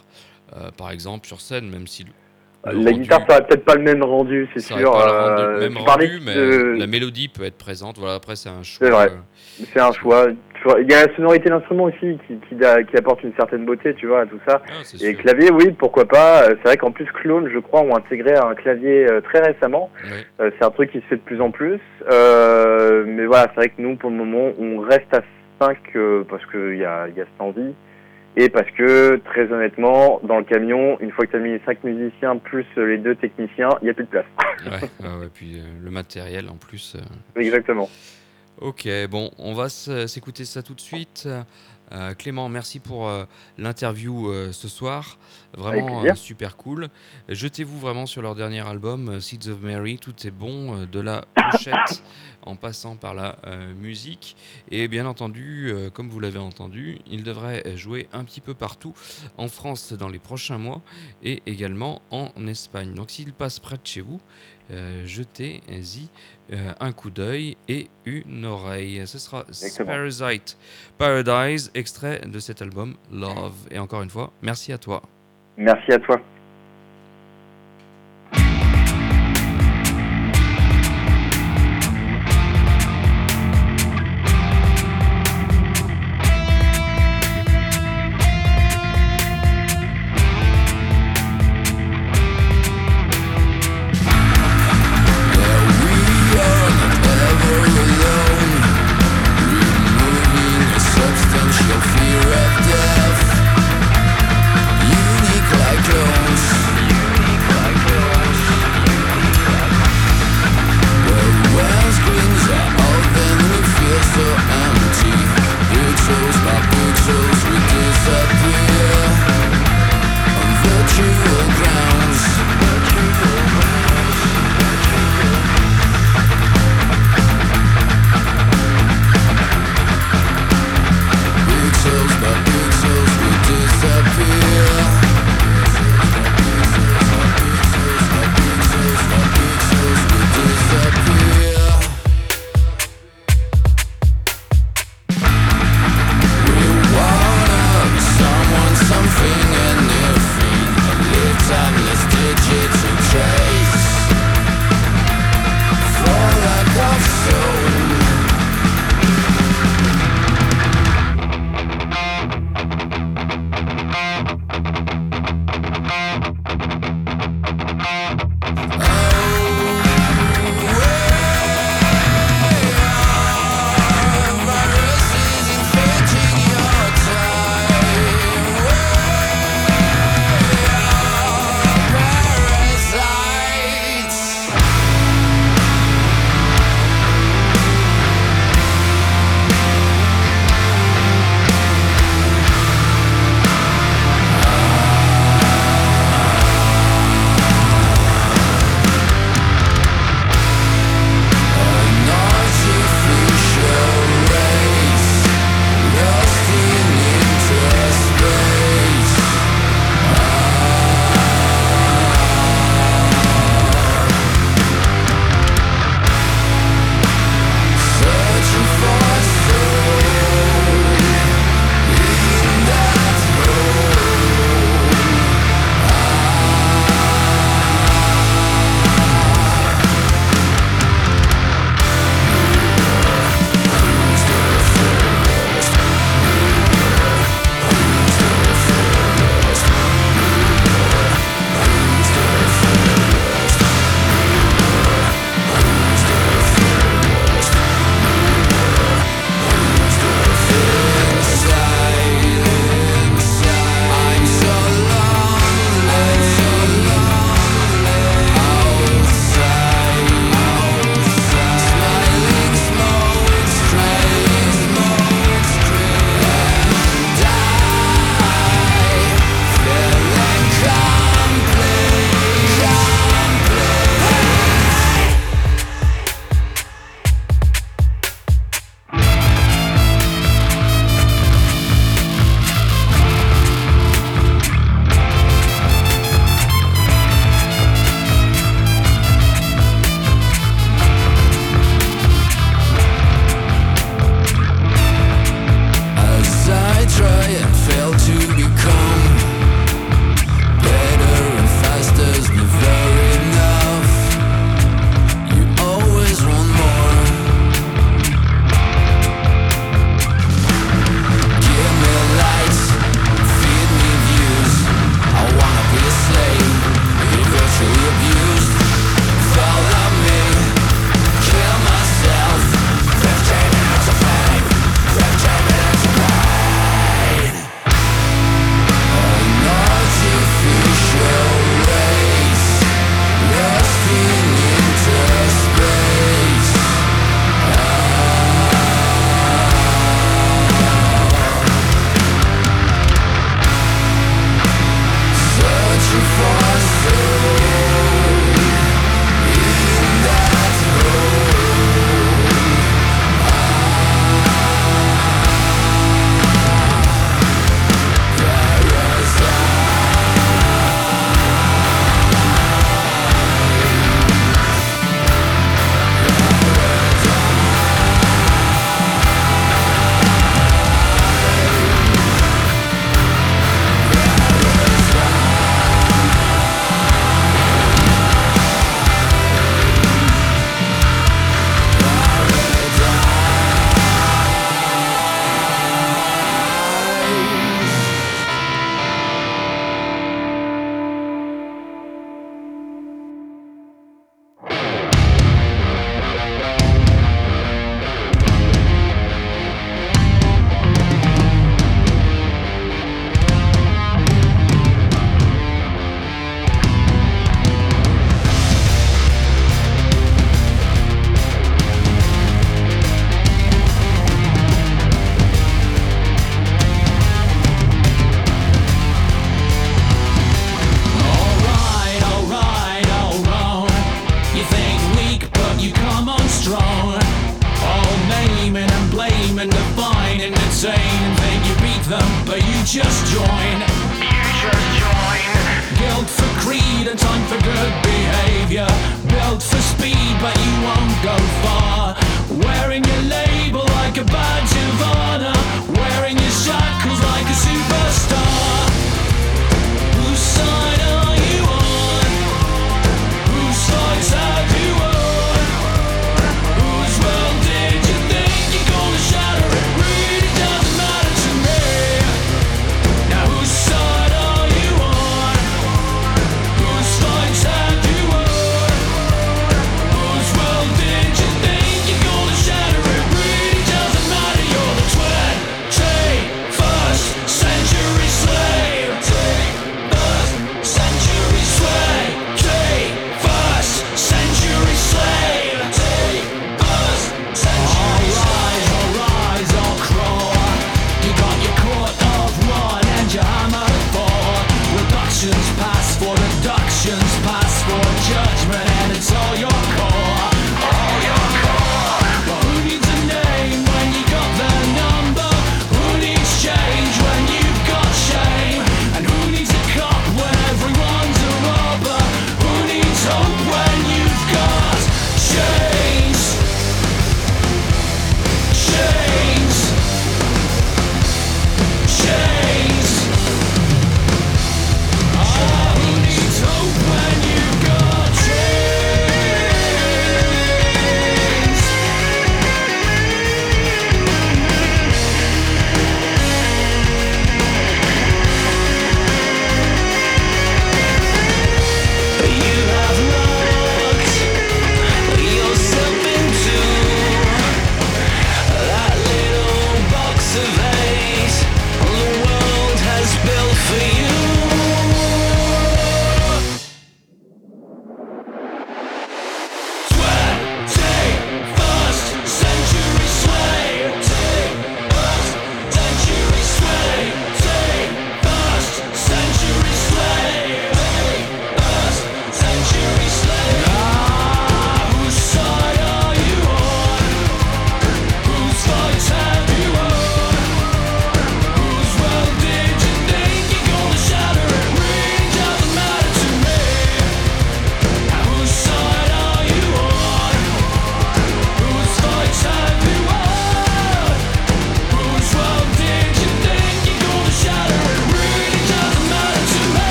S3: par exemple sur scène, même si le
S4: La
S3: rendu-
S4: guitare, ça a peut-être pas le même rendu, c'est
S3: ça aurait
S4: sûr.
S3: pas le même
S4: tu parlais
S3: rendu, mais
S4: de-
S3: la mélodie peut être présente. Voilà, après c'est un choix.
S4: C'est vrai. C'est un choix. Il y a la sonorité de l'instrument aussi qui apporte une certaine beauté, tu vois, à tout ça.
S3: Ah, c'est
S4: Et
S3: sûr.
S4: clavier, oui, pourquoi pas. C'est vrai qu'en plus, Clone, je crois, ont intégré un clavier très récemment.
S3: Ouais.
S4: C'est un truc qui se fait de plus en plus. Mais voilà, c'est vrai que nous, pour le moment, on reste à 5 parce qu'il y a cette envie. Et parce que, très honnêtement, dans le camion, une fois que tu as mis les 5 musiciens plus les 2 techniciens, il n'y a plus de place.
S3: Ouais, puis le matériel en plus.
S4: Exactement.
S3: Ok, bon, on va s'écouter ça tout de suite. Clément, merci pour l'interview ce soir. Vraiment
S4: plaisir.
S3: super cool. Jetez-vous vraiment sur leur dernier album, Seeds of Mary. Tout est bon, de la pochette en passant par la musique. Et bien entendu, comme vous l'avez entendu, ils devraient jouer un petit peu partout en France dans les prochains mois et également en Espagne. Donc s'ils passent près de chez vous, jetez-y un coup d'œil et une oreille. Ce sera Parasite Paradise, extrait de cet album Love. Et encore une fois, merci à toi.
S4: Merci à toi.
S5: Substantial fear of death, unique like clones.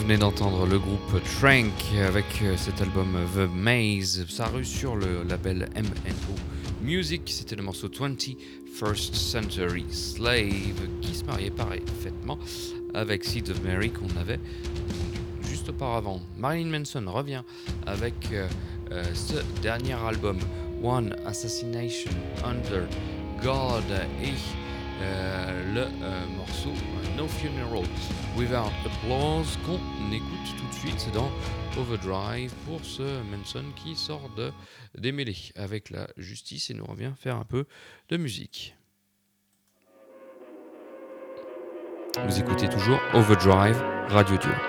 S3: venez d'entendre le groupe Trank avec cet album The Maze, paru sur le label M&O Music. C'était le morceau 21st Century Slave qui se mariait parfaitement avec Seeds of Mary qu'on avait juste auparavant. Marilyn Manson revient avec ce dernier album One Assassination Under God et le morceau No Funeral Without Applause qu'on écoute tout de suite dans Overdrive pour ce Manson qui sort de démêler avec la justice et nous revient faire un peu de musique. Vous écoutez toujours Overdrive Radio Duo.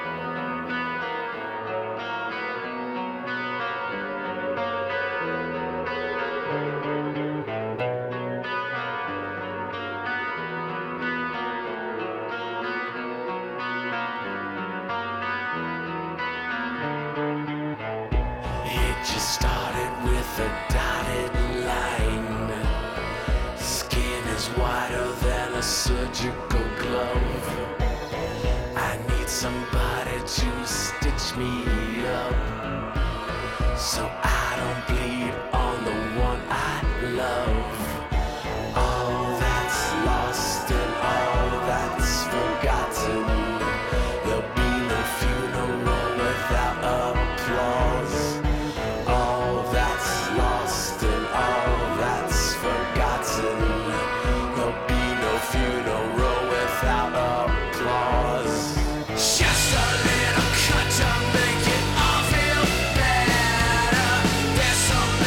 S5: Surgical glove. I need somebody to stitch me up so I don't bleed on the one I love. All that's lost and all that's forgotten. There'll be no funeral without applause. All that's lost and all that's forgotten. There'll be funeral without applause. Just a little cut to make it all feel better. There's so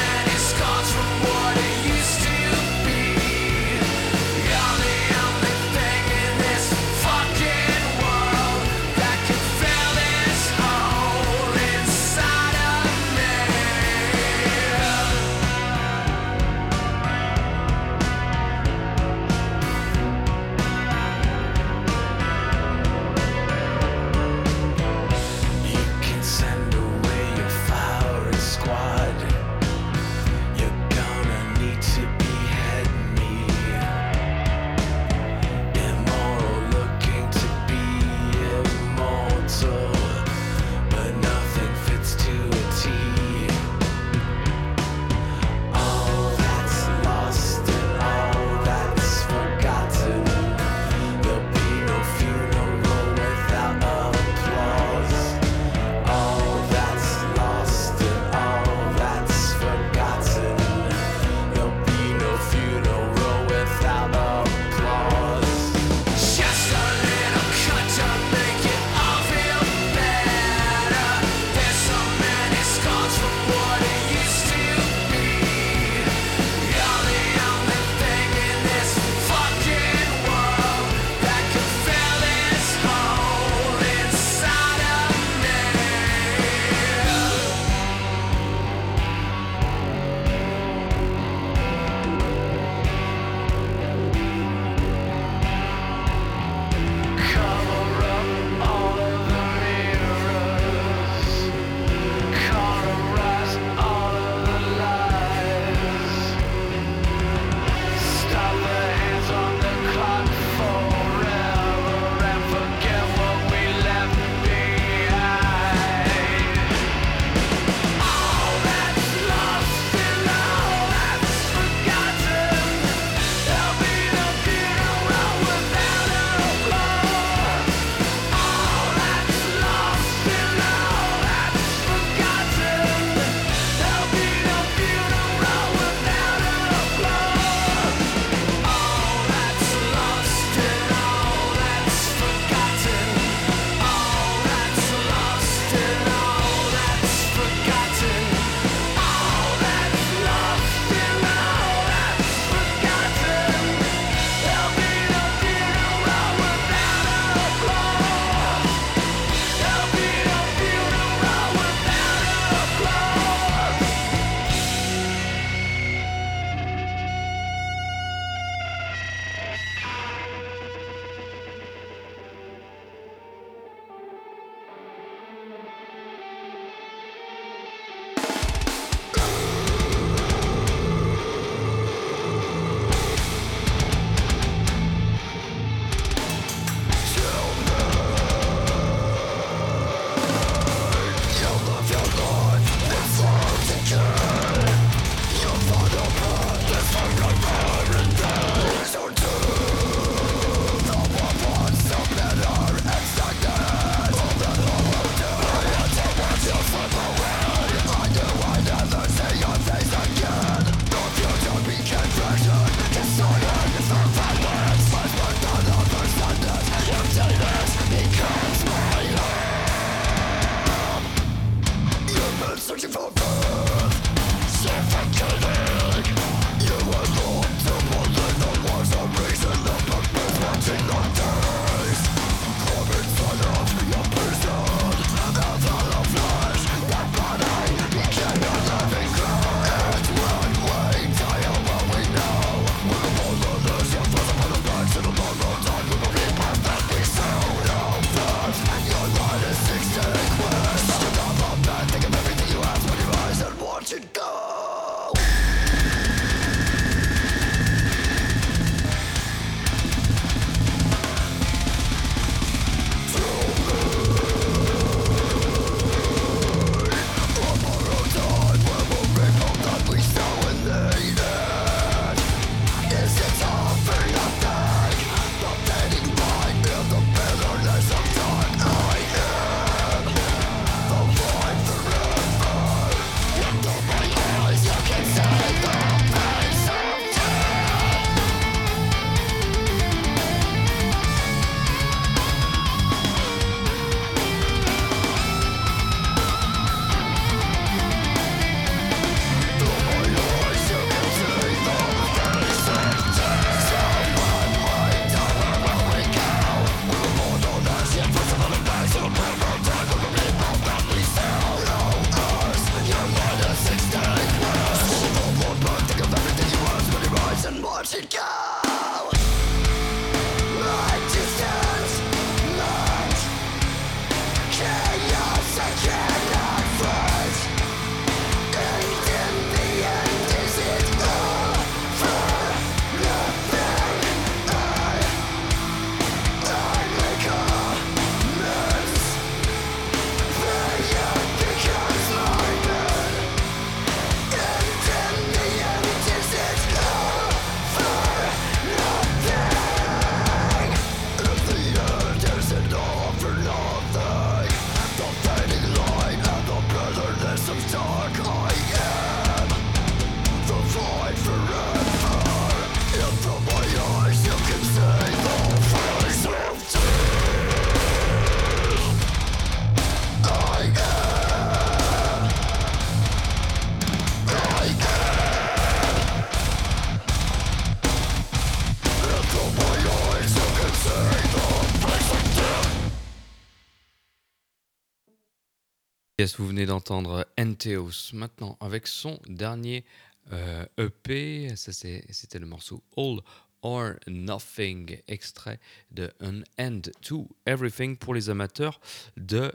S3: Yes, vous venez d'entendre Enteos maintenant avec son dernier EP. C'était le morceau All or Nothing, extrait de An End to Everything pour les amateurs de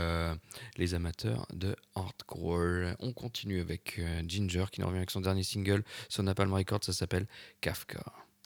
S3: hardcore. On continue avec Ginger qui nous revient avec son dernier single sur Napalm Records, ça s'appelle Kafka.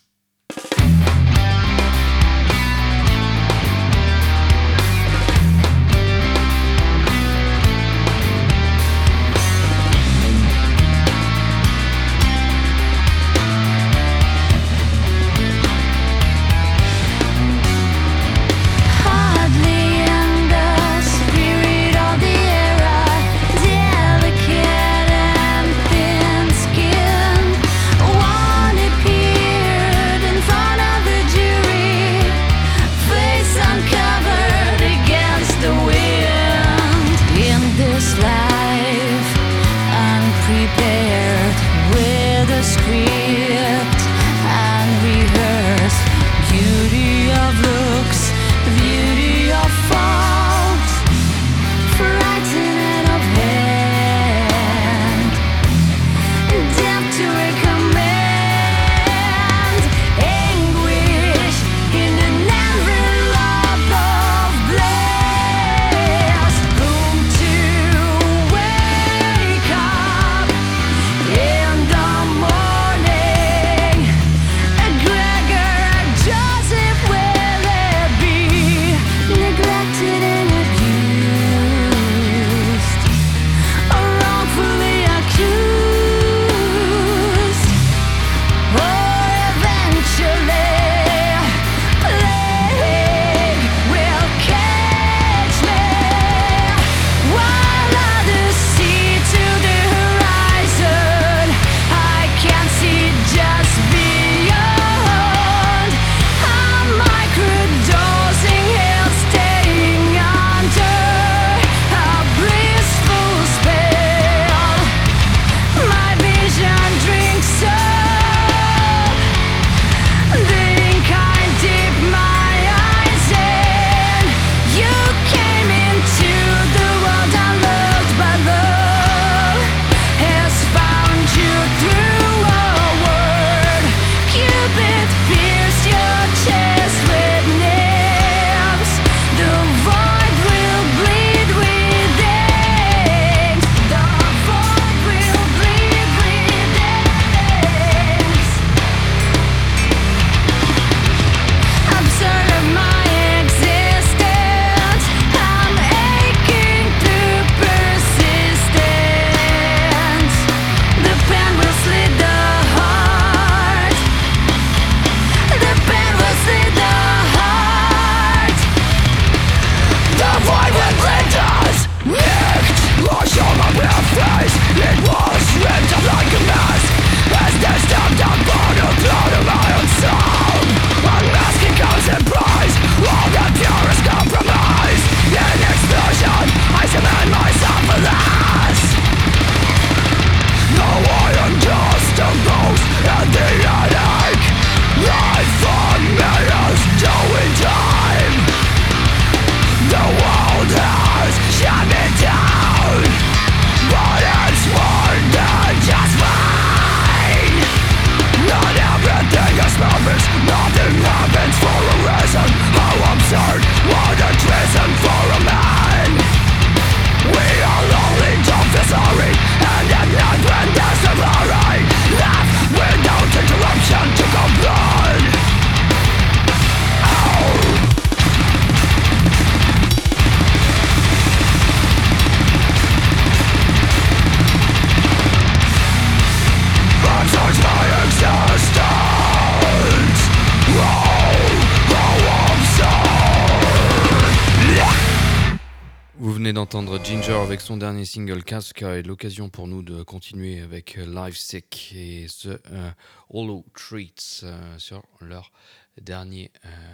S3: D'entendre Ginger avec son dernier single Kafka et l'occasion pour nous de continuer avec Live Sick et The Hollow Treats sur leur dernier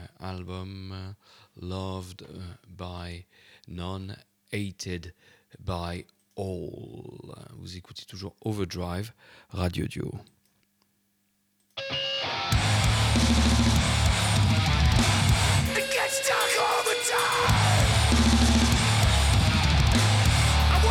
S3: album Loved by None, Hated by All. Vous écoutez toujours Overdrive, Radio Duo.
S5: It gets dark all the time.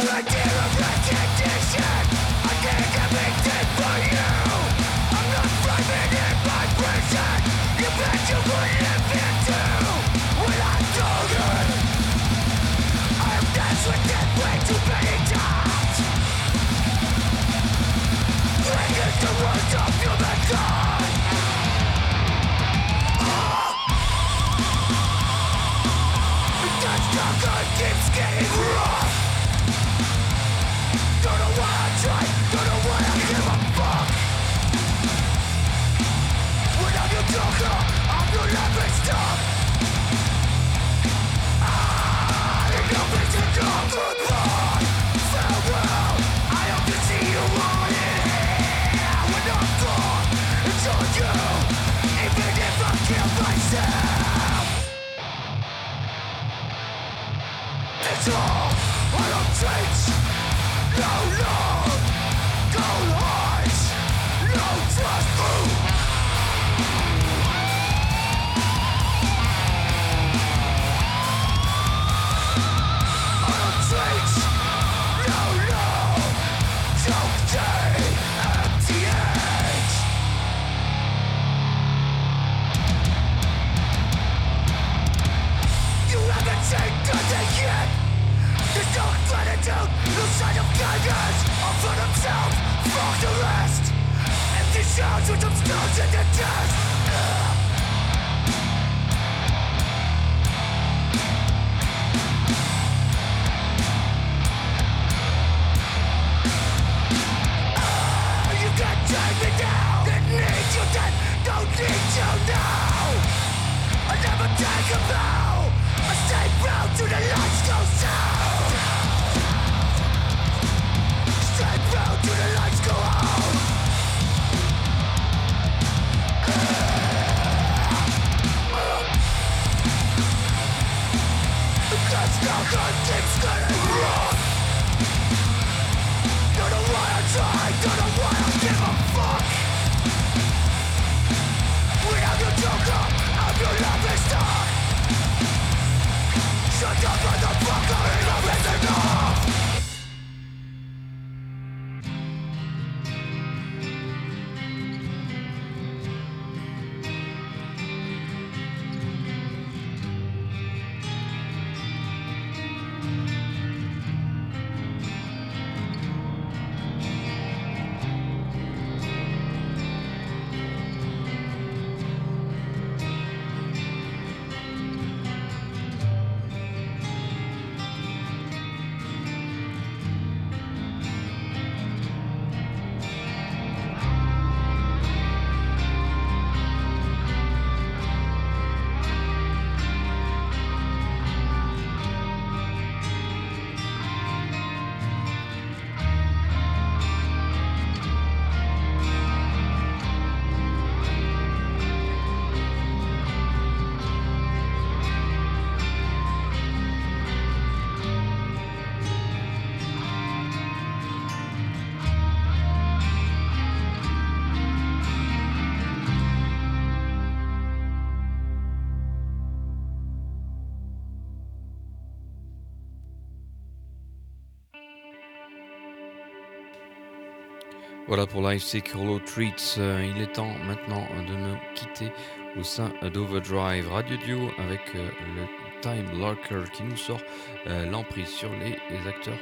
S3: Voilà pour Live Sick Hollow Treats. Il est temps maintenant de nous quitter au sein d'Overdrive Radio Duo avec le Time Lurker qui nous sort l'emprise sur les acteurs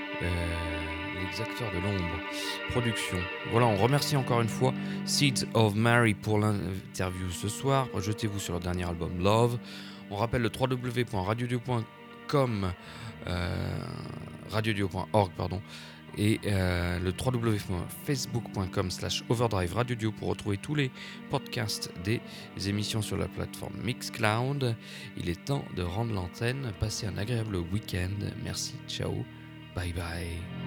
S3: de l'ombre. Production. Voilà, on remercie encore une fois Seeds of Mary pour l'interview ce soir. Jetez-vous sur leur dernier album Love. On rappelle le www.radiodio.com radiodio.org pardon et le www.facebook.com/overdrive radio pour retrouver tous les podcasts des émissions sur la plateforme Mixcloud. Il est temps de rendre l'antenne. Passez un agréable week-end. Merci, ciao, bye bye.